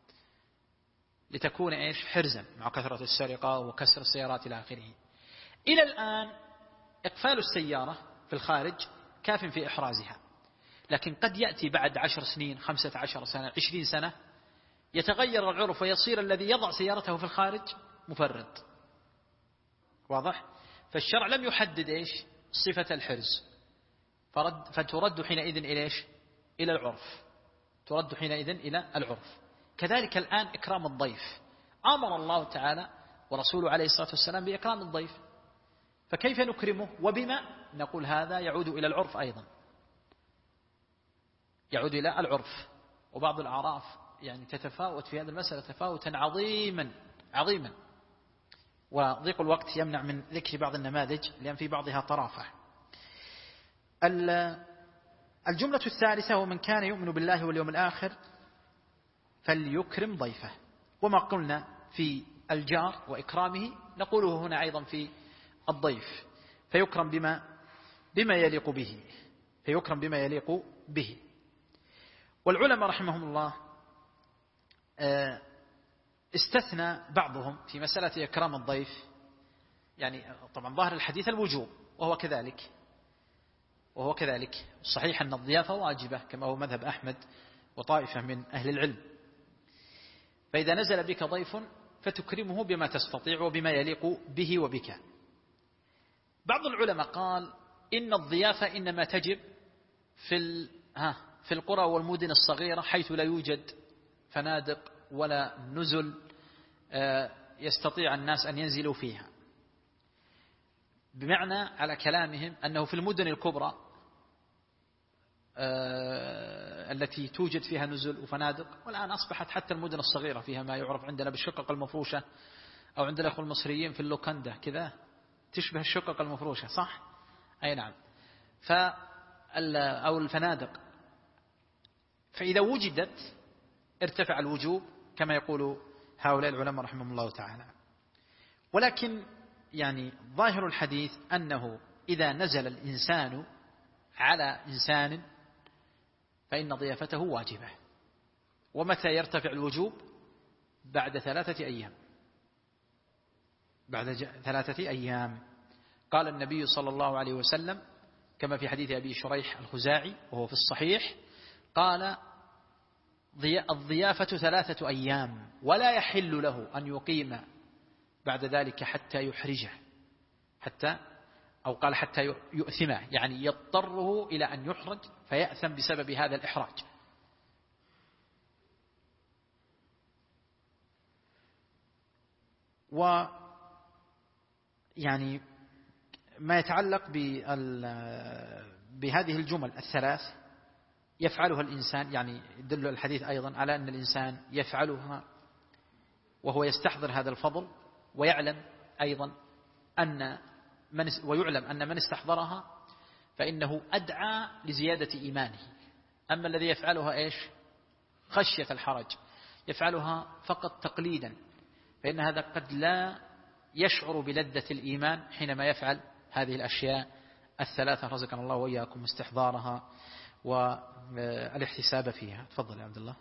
لتكون حرزا مع كثرة السرقة وكسر السيارات إلى آخره. إلى الآن إقفال السيارة في الخارج كاف في إحرازها، لكن قد يأتي بعد 10 سنين 15 سنة 20 سنة يتغير العرف ويصير الذي يضع سيارته في الخارج مفرط، واضح؟ فالشرع لم يحدد صفة الحرز، فترد حينئذ إلى العرف، ترد حينئذ إلى العرف. كذلك الآن إكرام الضيف، أمر الله تعالى ورسوله عليه الصلاة والسلام بإكرام الضيف، فكيف نكرمه وبما؟ نقول هذا يعود إلى العرف أيضا، يعود إلى العرف. وبعض الأعراف يعني تتفاوت في هذه المسألة تفاوتا عظيما، وضيق الوقت يمنع من ذكر بعض النماذج لأن في بعضها طرافة. الجملة الثالثة: ومن كان يؤمن بالله واليوم الآخر فليكرم ضيفه. وما قلنا في الجار وإكرامه نقوله هنا أيضا في الضيف، فيكرم بما يليق به. فيكرم بما يليق به. والعلماء رحمهم الله استثنى بعضهم في مسألة إكرام الضيف، يعني طبعا ظاهر الحديث الوجوب وهو كذلك صحيح أن الضيافة واجبة كما هو مذهب أحمد وطائفة من أهل العلم. فإذا نزل بك ضيف فتكرمه بما تستطيع وبما يليق به وبك. بعض العلماء قال إن الضيافة إنما تجب في القرى والمدن الصغيرة حيث لا يوجد فنادق ولا نزل يستطيع الناس أن ينزلوا فيها، بمعنى على كلامهم أنه في المدن الكبرى التي توجد فيها نزل وفنادق، والآن أصبحت حتى المدن الصغيرة فيها ما يعرف عندنا بالشقق المفروشة، أو عند الأخوة المصريين في اللوكاندا كذا تشبه الشقق المفروشة، صح؟ أي نعم. أو الفنادق، فإذا وجدت ارتفع الوجوب كما يقول هؤلاء العلماء رحمهم الله تعالى. ولكن يعني ظاهر الحديث أنه إذا نزل الإنسان على إنسان فإن ضيافته واجبة. ومتى يرتفع الوجوب؟ بعد 3 أيام. بعد 3 أيام. قال النبي صلى الله عليه وسلم كما في حديث أبي شريح الخزاعي وهو في الصحيح، قال الضيافة 3 أيام ولا يحل له أن يقيم بعد ذلك حتى يحرجه، حتى يؤثمه، يعني يضطره إلى أن يحرج فيأثم بسبب هذا الإحراج. ويعني ما يتعلق بهذه الجمل الثلاث يفعلها الإنسان، يعني يدل الحديث أيضا على أن الإنسان يفعلها وهو يستحضر هذا الفضل، ويعلم أيضا ويعلم أن من استحضرها فإنه أدعى لزيادة إيمانه. أما الذي يفعلها إيش؟ خشية الحرج، يفعلها فقط تقليدا، فإن هذا قد لا يشعر بلذة الإيمان حينما يفعل هذه الأشياء الثلاثة. رزقنا الله وإياكم استحضارها والاحتساب فيها. تفضل يا عبد الله.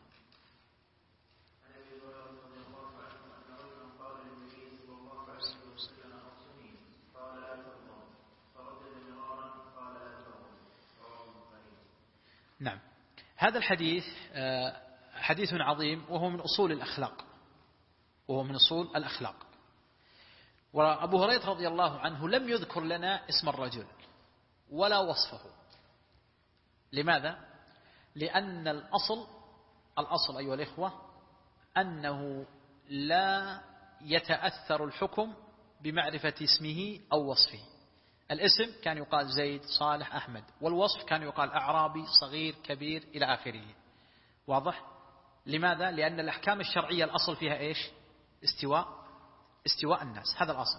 نعم، هذا الحديث حديث عظيم وهو من أصول الأخلاق. وأبو هريرة رضي الله عنه لم يذكر لنا اسم الرجل ولا وصفه. لماذا؟ لأن الأصل أيها الإخوة أنه لا يتأثر الحكم بمعرفة اسمه أو وصفه. الاسم كان يقال زيد صالح أحمد، والوصف كان يقال أعرابي صغير كبير إلى آخره. واضح؟ لماذا؟ لأن الأحكام الشرعية الأصل فيها إيش؟ استواء الناس، هذا الأصل.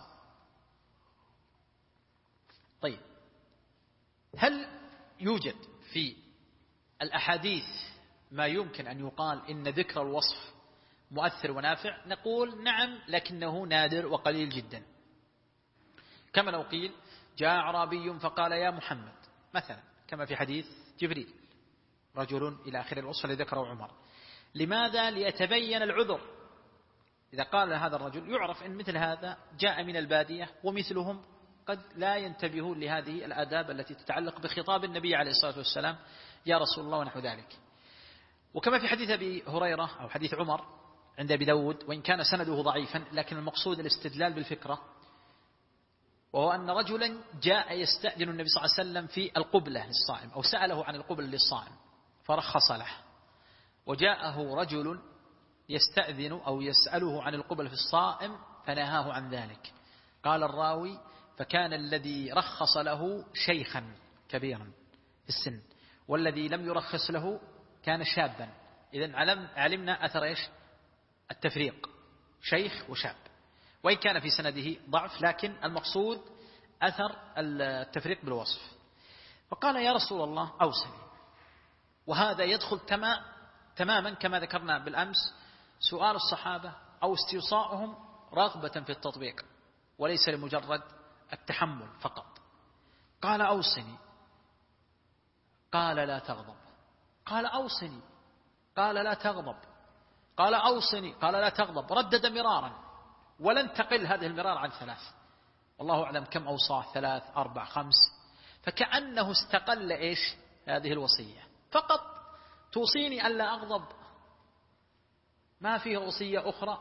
طيب، هل يوجد في الأحاديث ما يمكن أن يقال إن ذكر الوصف مؤثر ونافع؟ نقول نعم، لكنه نادر وقليل جدا. كما لو قيل جاء أعرابي فقال يا محمد مثلا، كما في حديث جبريل رجل إلى آخر الوصف الذي ذكره عمر. لماذا؟ ليتبين العذر. إذا قال هذا الرجل يعرف أن مثل هذا جاء من البادية، ومثلهم قد لا ينتبهون لهذه الآداب التي تتعلق بخطاب النبي عليه الصلاة والسلام يا رسول الله ونحو ذلك. وكما في حديث أبي هريرة أو حديث عمر عند أبي داود، وإن كان سنده ضعيفا لكن المقصود الاستدلال بالفكرة، وهو أن رجلا جاء يستأذن النبي صلى الله عليه وسلم في القبلة للصائم، أو سأله عن القبلة للصائم فرخص له. وجاءه رجل يستأذن أو يسأله عن القبلة في الصائم فنهاه عن ذلك. قال الراوي فكان الذي رخص له شيخا كبيرا في السن، والذي لم يرخص له كان شابا. إذن علمنا أثر إيش؟ التفريق، شيخ وشاب، وإن كان في سنده ضعف لكن المقصود أثر التفريق بالوصف. فقال يا رسول الله أوصني. وهذا يدخل تماما كما ذكرنا بالأمس، سؤال الصحابة أو استيصاؤهم رغبة في التطبيق وليس لمجرد التحمل فقط. قال أوصني. قال لا تغضب، قال أوصني، قال لا تغضب، قال أوصني، قال لا تغضب، ردد مرارا ولن تقل هذه المرار عن 3. والله أعلم كم أوصاه، 3 4 5. فكأنه استقل إيش هذه الوصية، فقط توصيني ألا أغضب، ما فيه وصية أخرى.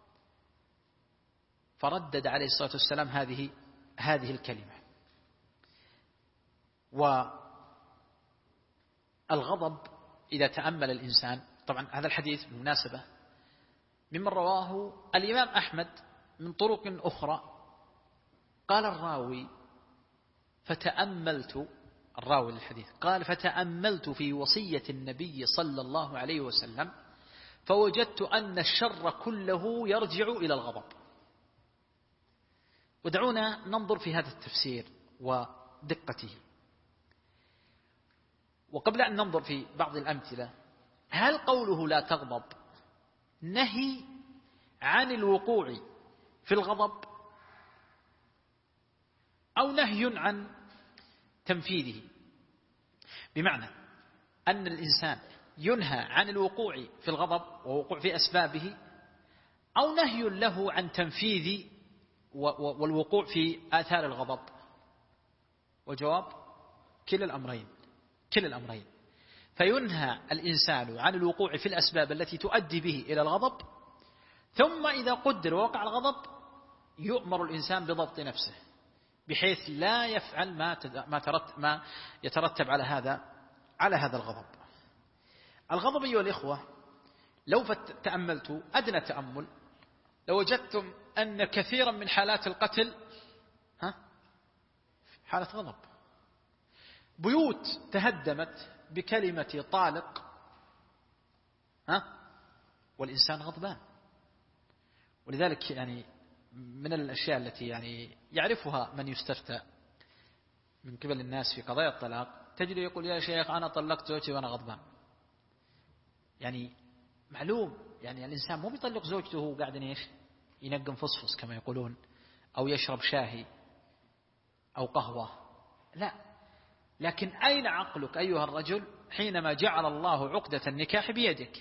فردد عليه الصلاة والسلام هذه الكلمة. والغضب إذا تأمل الإنسان، طبعا هذا الحديث بالمناسبة ممن رواه الإمام أحمد من طرق أخرى. قال الراوي للحديث قال فتأملت في وصية النبي صلى الله عليه وسلم فوجدت أن الشر كله يرجع إلى الغضب. ودعونا ننظر في هذا التفسير ودقته. وقبل أن ننظر في بعض الأمثلة، هل قوله لا تغضب نهي عن الوقوع في الغضب أو نهي عن تنفيذه؟ بمعنى أن الإنسان ينهى عن الوقوع في الغضب ووقوع في أسبابه، أو نهي له عن تنفيذ والوقوع في آثار الغضب؟ والجواب كلا الأمرين. فينهى الإنسان عن الوقوع في الأسباب التي تؤدي به إلى الغضب، ثم إذا قدر ووقع الغضب يؤمر الإنسان بضبط نفسه بحيث لا يفعل ما يترتب على هذا الغضب. الغضب أيها الإخوة لو تأملتوا أدنى تأمل لوجدتم أن كثيرا من حالات القتل حالة غضب. بيوت تهدمت بكلمة طالق والإنسان غضبان. ولذلك يعني من الأشياء التي يعني يعرفها من يستفتى من قبل الناس في قضايا الطلاق، تجد يقول يا شيخ أنا طلقت زوجتي وأنا غضبان. يعني معلوم يعني الإنسان مو بيطلق زوجته وهو قاعد ايش ينقم فصفص كما يقولون، أو يشرب شاهي أو قهوة، لا. لكن أين عقلك أيها الرجل حينما جعل الله عقدة النكاح بيدك؟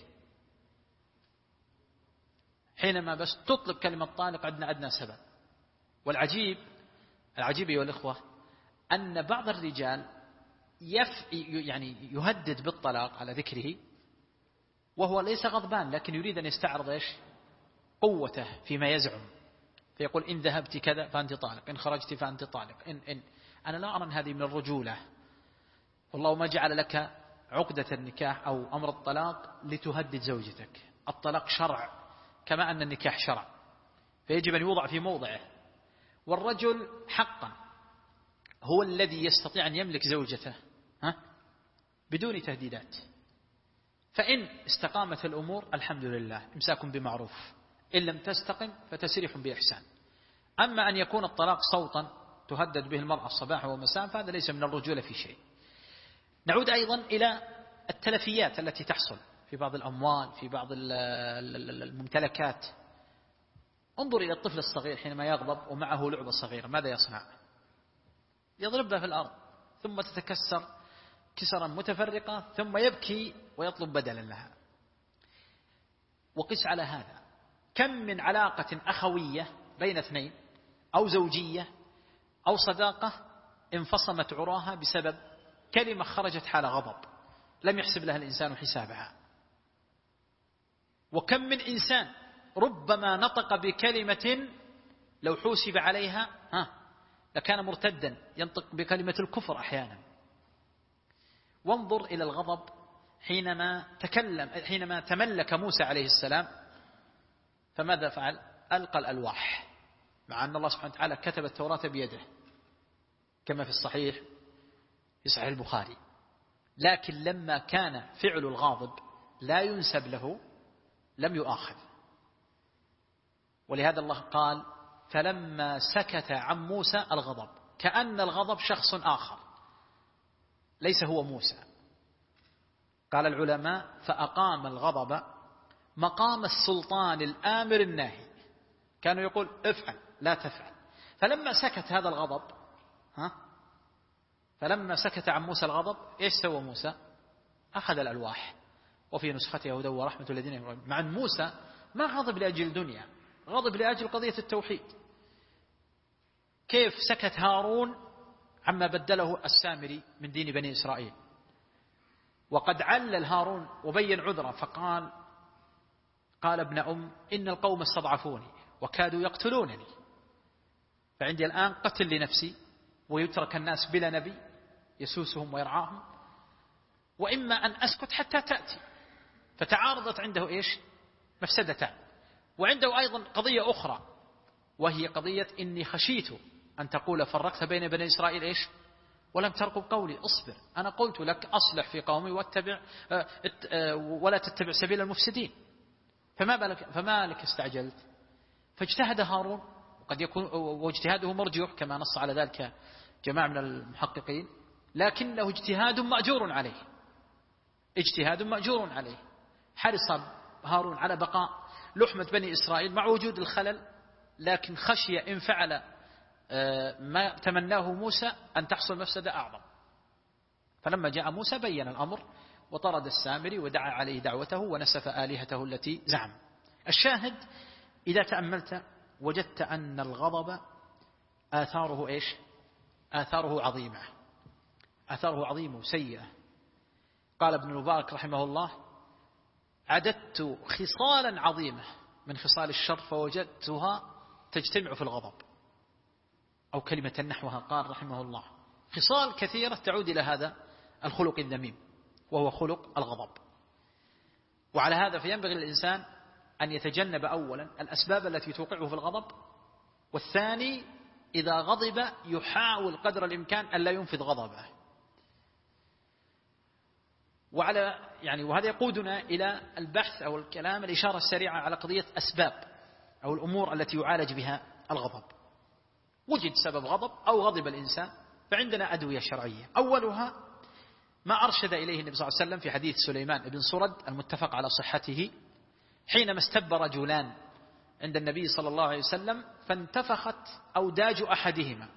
حينما بس تطلق كلمة طالق عندنا أدنى سبب. والعجيب أيها الإخوة أن بعض الرجال يعني يهدد بالطلاق على ذكره وهو ليس غضبان، لكن يريد أن يستعرض إيش قوته فيما يزعم، فيقول إن ذهبت كذا فأنت طالق، إن خرجت فأنت طالق، إن أنا لا أرى أن هذه من الرجولة. والله ما جعل لك عقدة النكاح أو أمر الطلاق لتهدد زوجتك. الطلاق شرع كما أن النكاح شرع، فيجب أن يوضع في موضعه. والرجل حقا هو الذي يستطيع أن يملك زوجته بدون تهديدات. فإن استقامت الأمور الحمد لله، إمساك بمعروف، إن لم تستقم فتسريح بإحسان. أما أن يكون الطلاق صوتا تهدد به المرأة الصباح ومساء فهذا ليس من الرجولة في شيء. نعود أيضا إلى التلفيات التي تحصل في بعض الأموال، في بعض الممتلكات. انظر إلى الطفل الصغير حينما يغضب ومعه لعبة صغيرة ماذا يصنع؟ يضربها في الأرض ثم تتكسر كسرا متفرقة ثم يبكي ويطلب بدلا لها. وقس على هذا كم من علاقة أخوية بين اثنين أو زوجية أو صداقة انفصمت عراها بسبب كلمة خرجت حال غضب لم يحسب لها الإنسان حسابها. وكم من إنسان ربما نطق بكلمة لو حوسب عليها لكان مرتدا، ينطق بكلمة الكفر أحيانا. وانظر إلى الغضب حينما تملك موسى عليه السلام فماذا فعل؟ ألقى الألواح، مع أن الله سبحانه وتعالى كتب التوراة بيده كما في صحيح البخاري. لكن لما كان فعل الغاضب لا ينسب له لم يؤاخذ. ولهذا الله قال فلما سكت عن موسى الغضب، كأن الغضب شخص آخر ليس هو موسى. قال العلماء فأقام الغضب مقام السلطان الآمر الناهي، كانوا يقول افعل لا تفعل. فلما سكت هذا الغضب فلما سكت عن موسى الغضب إيش سوى موسى؟ أخذ الألواح، وفي نسختها هدى ورحمة الذين يؤمنون. مع أن موسى ما غضب لأجل الدنيا، غضب لأجل قضية التوحيد. كيف سكت هارون عما بدله السامري من دين بني إسرائيل؟ وقد علل هارون وبين عذره فقال: قال ابن إن القوم استضعفوني وكادوا يقتلونني، فعندي الآن قتل لنفسي ويترك الناس بلا نبي يسوسهم ويرعاهم، وإما أن أسكت حتى تأتي. فتعارضت عنده إيش؟ مفسدتان. وعنده أيضا قضية أخرى، وهي قضية إني خشيت أن تقول فرقت بين بني إسرائيل إيش ولم ترقب قولي. أصبر، أنا قلت لك أصلح في قومي واتبع ولا تتبع سبيل المفسدين، فما لك استعجلت؟ فاجتهد هارون، وقد يكون واجتهاده مرجوح كما نص على ذلك جماعة من المحققين، لكنه اجتهاد مأجور عليه، اجتهاد مأجور عليه. حرص هارون على بقاء لحمة بني إسرائيل مع وجود الخلل، لكن خشي إن فعل ما تمناه موسى أن تحصل مفسدة أعظم. فلما جاء موسى بين الأمر وطرد السامري ودعا عليه دعوته ونسف آلهته التي زعم. الشاهد إذا تأملت وجدت أن الغضب آثاره إيش؟ آثاره عظيمة، آثاره عظيمة وسيئة. قال ابن المبارك رحمه الله: عددت خصالا عظيمة من خصال الشر فوجدتها تجتمع في الغضب، أو كلمة نحوها. قال رحمه الله: خصال كثيرة تعود إلى هذا الخلق الذميم، وهو خلق الغضب. وعلى هذا فينبغي للإنسان أن يتجنب أولا الأسباب التي توقعه في الغضب، والثاني إذا غضب يحاول قدر الإمكان ألا ينفذ غضبه. وهذا يقودنا إلى البحث أو الكلام الإشارة السريعة على قضية أسباب أو الأمور التي يعالج بها الغضب. وجد سبب غضب أو غضب الإنسان، فعندنا أدوية شرعية. أولها ما أرشد إليه النبي صلى الله عليه وسلم في حديث سليمان بن سرد المتفق على صحته، حينما استب رجلان عند النبي صلى الله عليه وسلم فانتفخت أوداج أحدهما،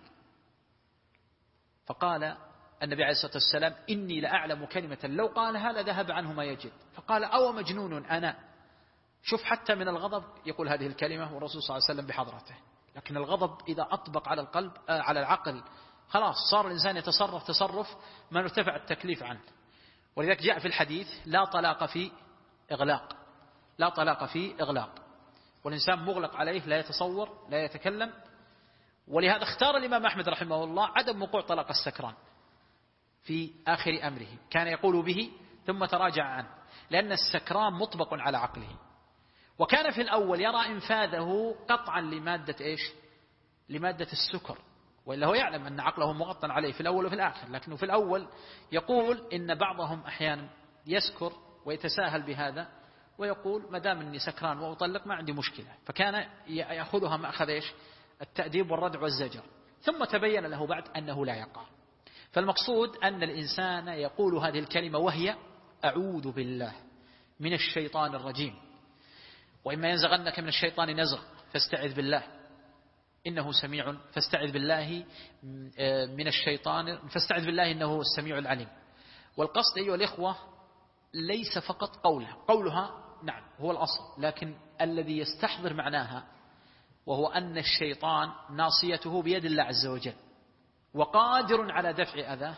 فقال النبي عليه الصلاة والسلام: إني لأعلم كلمة لو قالها لذهب عنه ما يجد. فقال: أو مجنون أنا؟ شوف، حتى من الغضب يقول هذه الكلمة والرسول صلى الله عليه وسلم بحضرته. لكن الغضب إذا أطبق على القلب على العقل خلاص صار الإنسان يتصرف تصرف ما ارتفع التكليف عنه. ولذلك جاء في الحديث: لا طلاق في إغلاق، لا طلاق في إغلاق، والإنسان مغلق عليه لا يتصور لا يتكلم. ولهذا اختار الإمام أحمد رحمه الله عدم وقوع طلاق السكران في آخر أمره، كان يقول به ثم تراجع عنه، لأن السكران مطبق على عقله. وكان في الأول يرى إنفاذه قطعا لمادة إيش؟ لمادة السكر، وإلا هو يعلم أن عقله مغطى عليه في الأول وفي الآخر، لكنه في الأول يقول إن بعضهم أحيانا يسكر ويتساهل بهذا ويقول: ما دام أني سكران وأطلق ما عندي مشكلة. فكان يأخذها مأخذ إيش؟ التأديب والردع والزجر. ثم تبين له بعد أنه لا يقع. فالمقصود أن الإنسان يقول هذه الكلمة وهي: أعوذ بالله من الشيطان الرجيم، وإما ينزغنك من الشيطان نزغ فاستعذ بالله إنه سميع، فاستعذ بالله من الشيطان، فاستعذ بالله إنه هو السميع العليم. والقصد أيها الإخوة ليس فقط قولها نعم هو الأصل، لكن الذي يستحضر معناها وهو أن الشيطان ناصيته بيد الله عز وجل وقادر على دفع أذاه.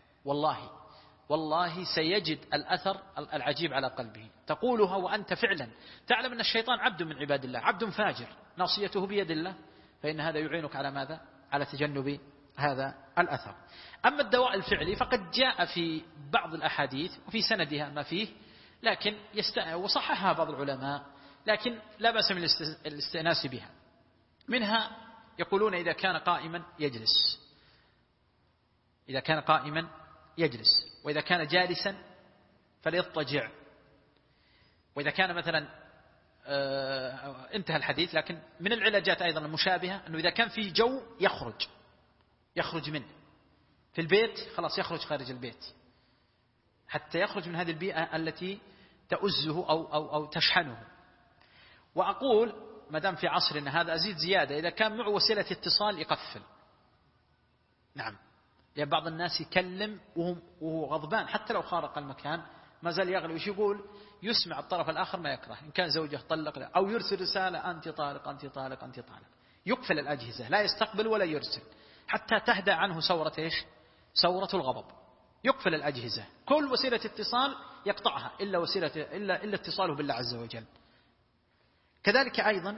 والله سيجد الأثر العجيب على قلبه. تقولها وأنت فعلا تعلم أن الشيطان عبد من عباد الله، عبد فاجر ناصيته بيد الله، فإن هذا يعينك على ماذا؟ على تجنب هذا الأثر. أما الدواء الفعلي فقد جاء في بعض الأحاديث وفي سندها ما فيه، لكن وصححها بعض العلماء، لكن لا بأس من الاستئناس بها. منها يقولون إذا كان قائما يجلس، إذا كان قائما يجلس، وإذا كان جالسا فليضطجع، وإذا كان مثلا انتهى الحديث. لكن من العلاجات أيضا المشابهة أنه إذا كان في جو يخرج منه، في البيت خلاص يخرج خارج البيت حتى يخرج من هذه البيئة التي تؤزه أو تشحنه. وأقول ما دام في عصرنا هذا أزيد زيادة، إذا كان معه وسيلة اتصال يقفل، نعم يعني بعض الناس يكلم وهو غضبان، حتى لو خارق المكان ما زال يغلي، وش يقول؟ يسمع الطرف الآخر ما يكره، إن كان زوجه طلق له، أو يرسل رسالة أنت طالق أنت طالق أنت طالق. يقفل الأجهزة، لا يستقبل ولا يرسل حتى تهدى عنه ثورة إيش؟ ثورة الغضب. يقفل الأجهزة، كل وسيلة اتصال يقطعها إلا اتصاله بالله عز وجل. كذلك أيضا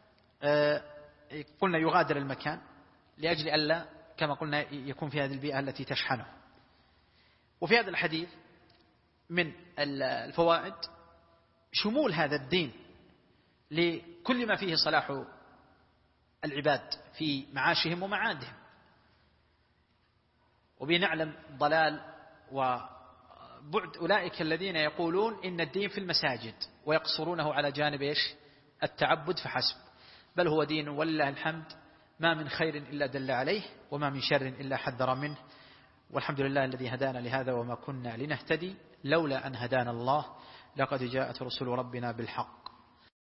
قلنا يغادر المكان لأجل ألا كما قلنا يكون في هذه البيئة التي تشحنه. وفي هذا الحديث من الفوائد شمول هذا الدين لكل ما فيه صلاح العباد في معاشهم ومعادهم، وبنعلم ضلال وبعد أولئك الذين يقولون إن الدين في المساجد ويقصرونه على جانب إيش؟ التعبد فحسب، بل هو دين ولله الحمد ما من خير إلا دل عليه وما من شر إلا حذر منه. والحمد لله الذي هدانا لهذا وما كنا لنهتدي لولا أن هدانا الله، لقد جاءت رسل ربنا بالحق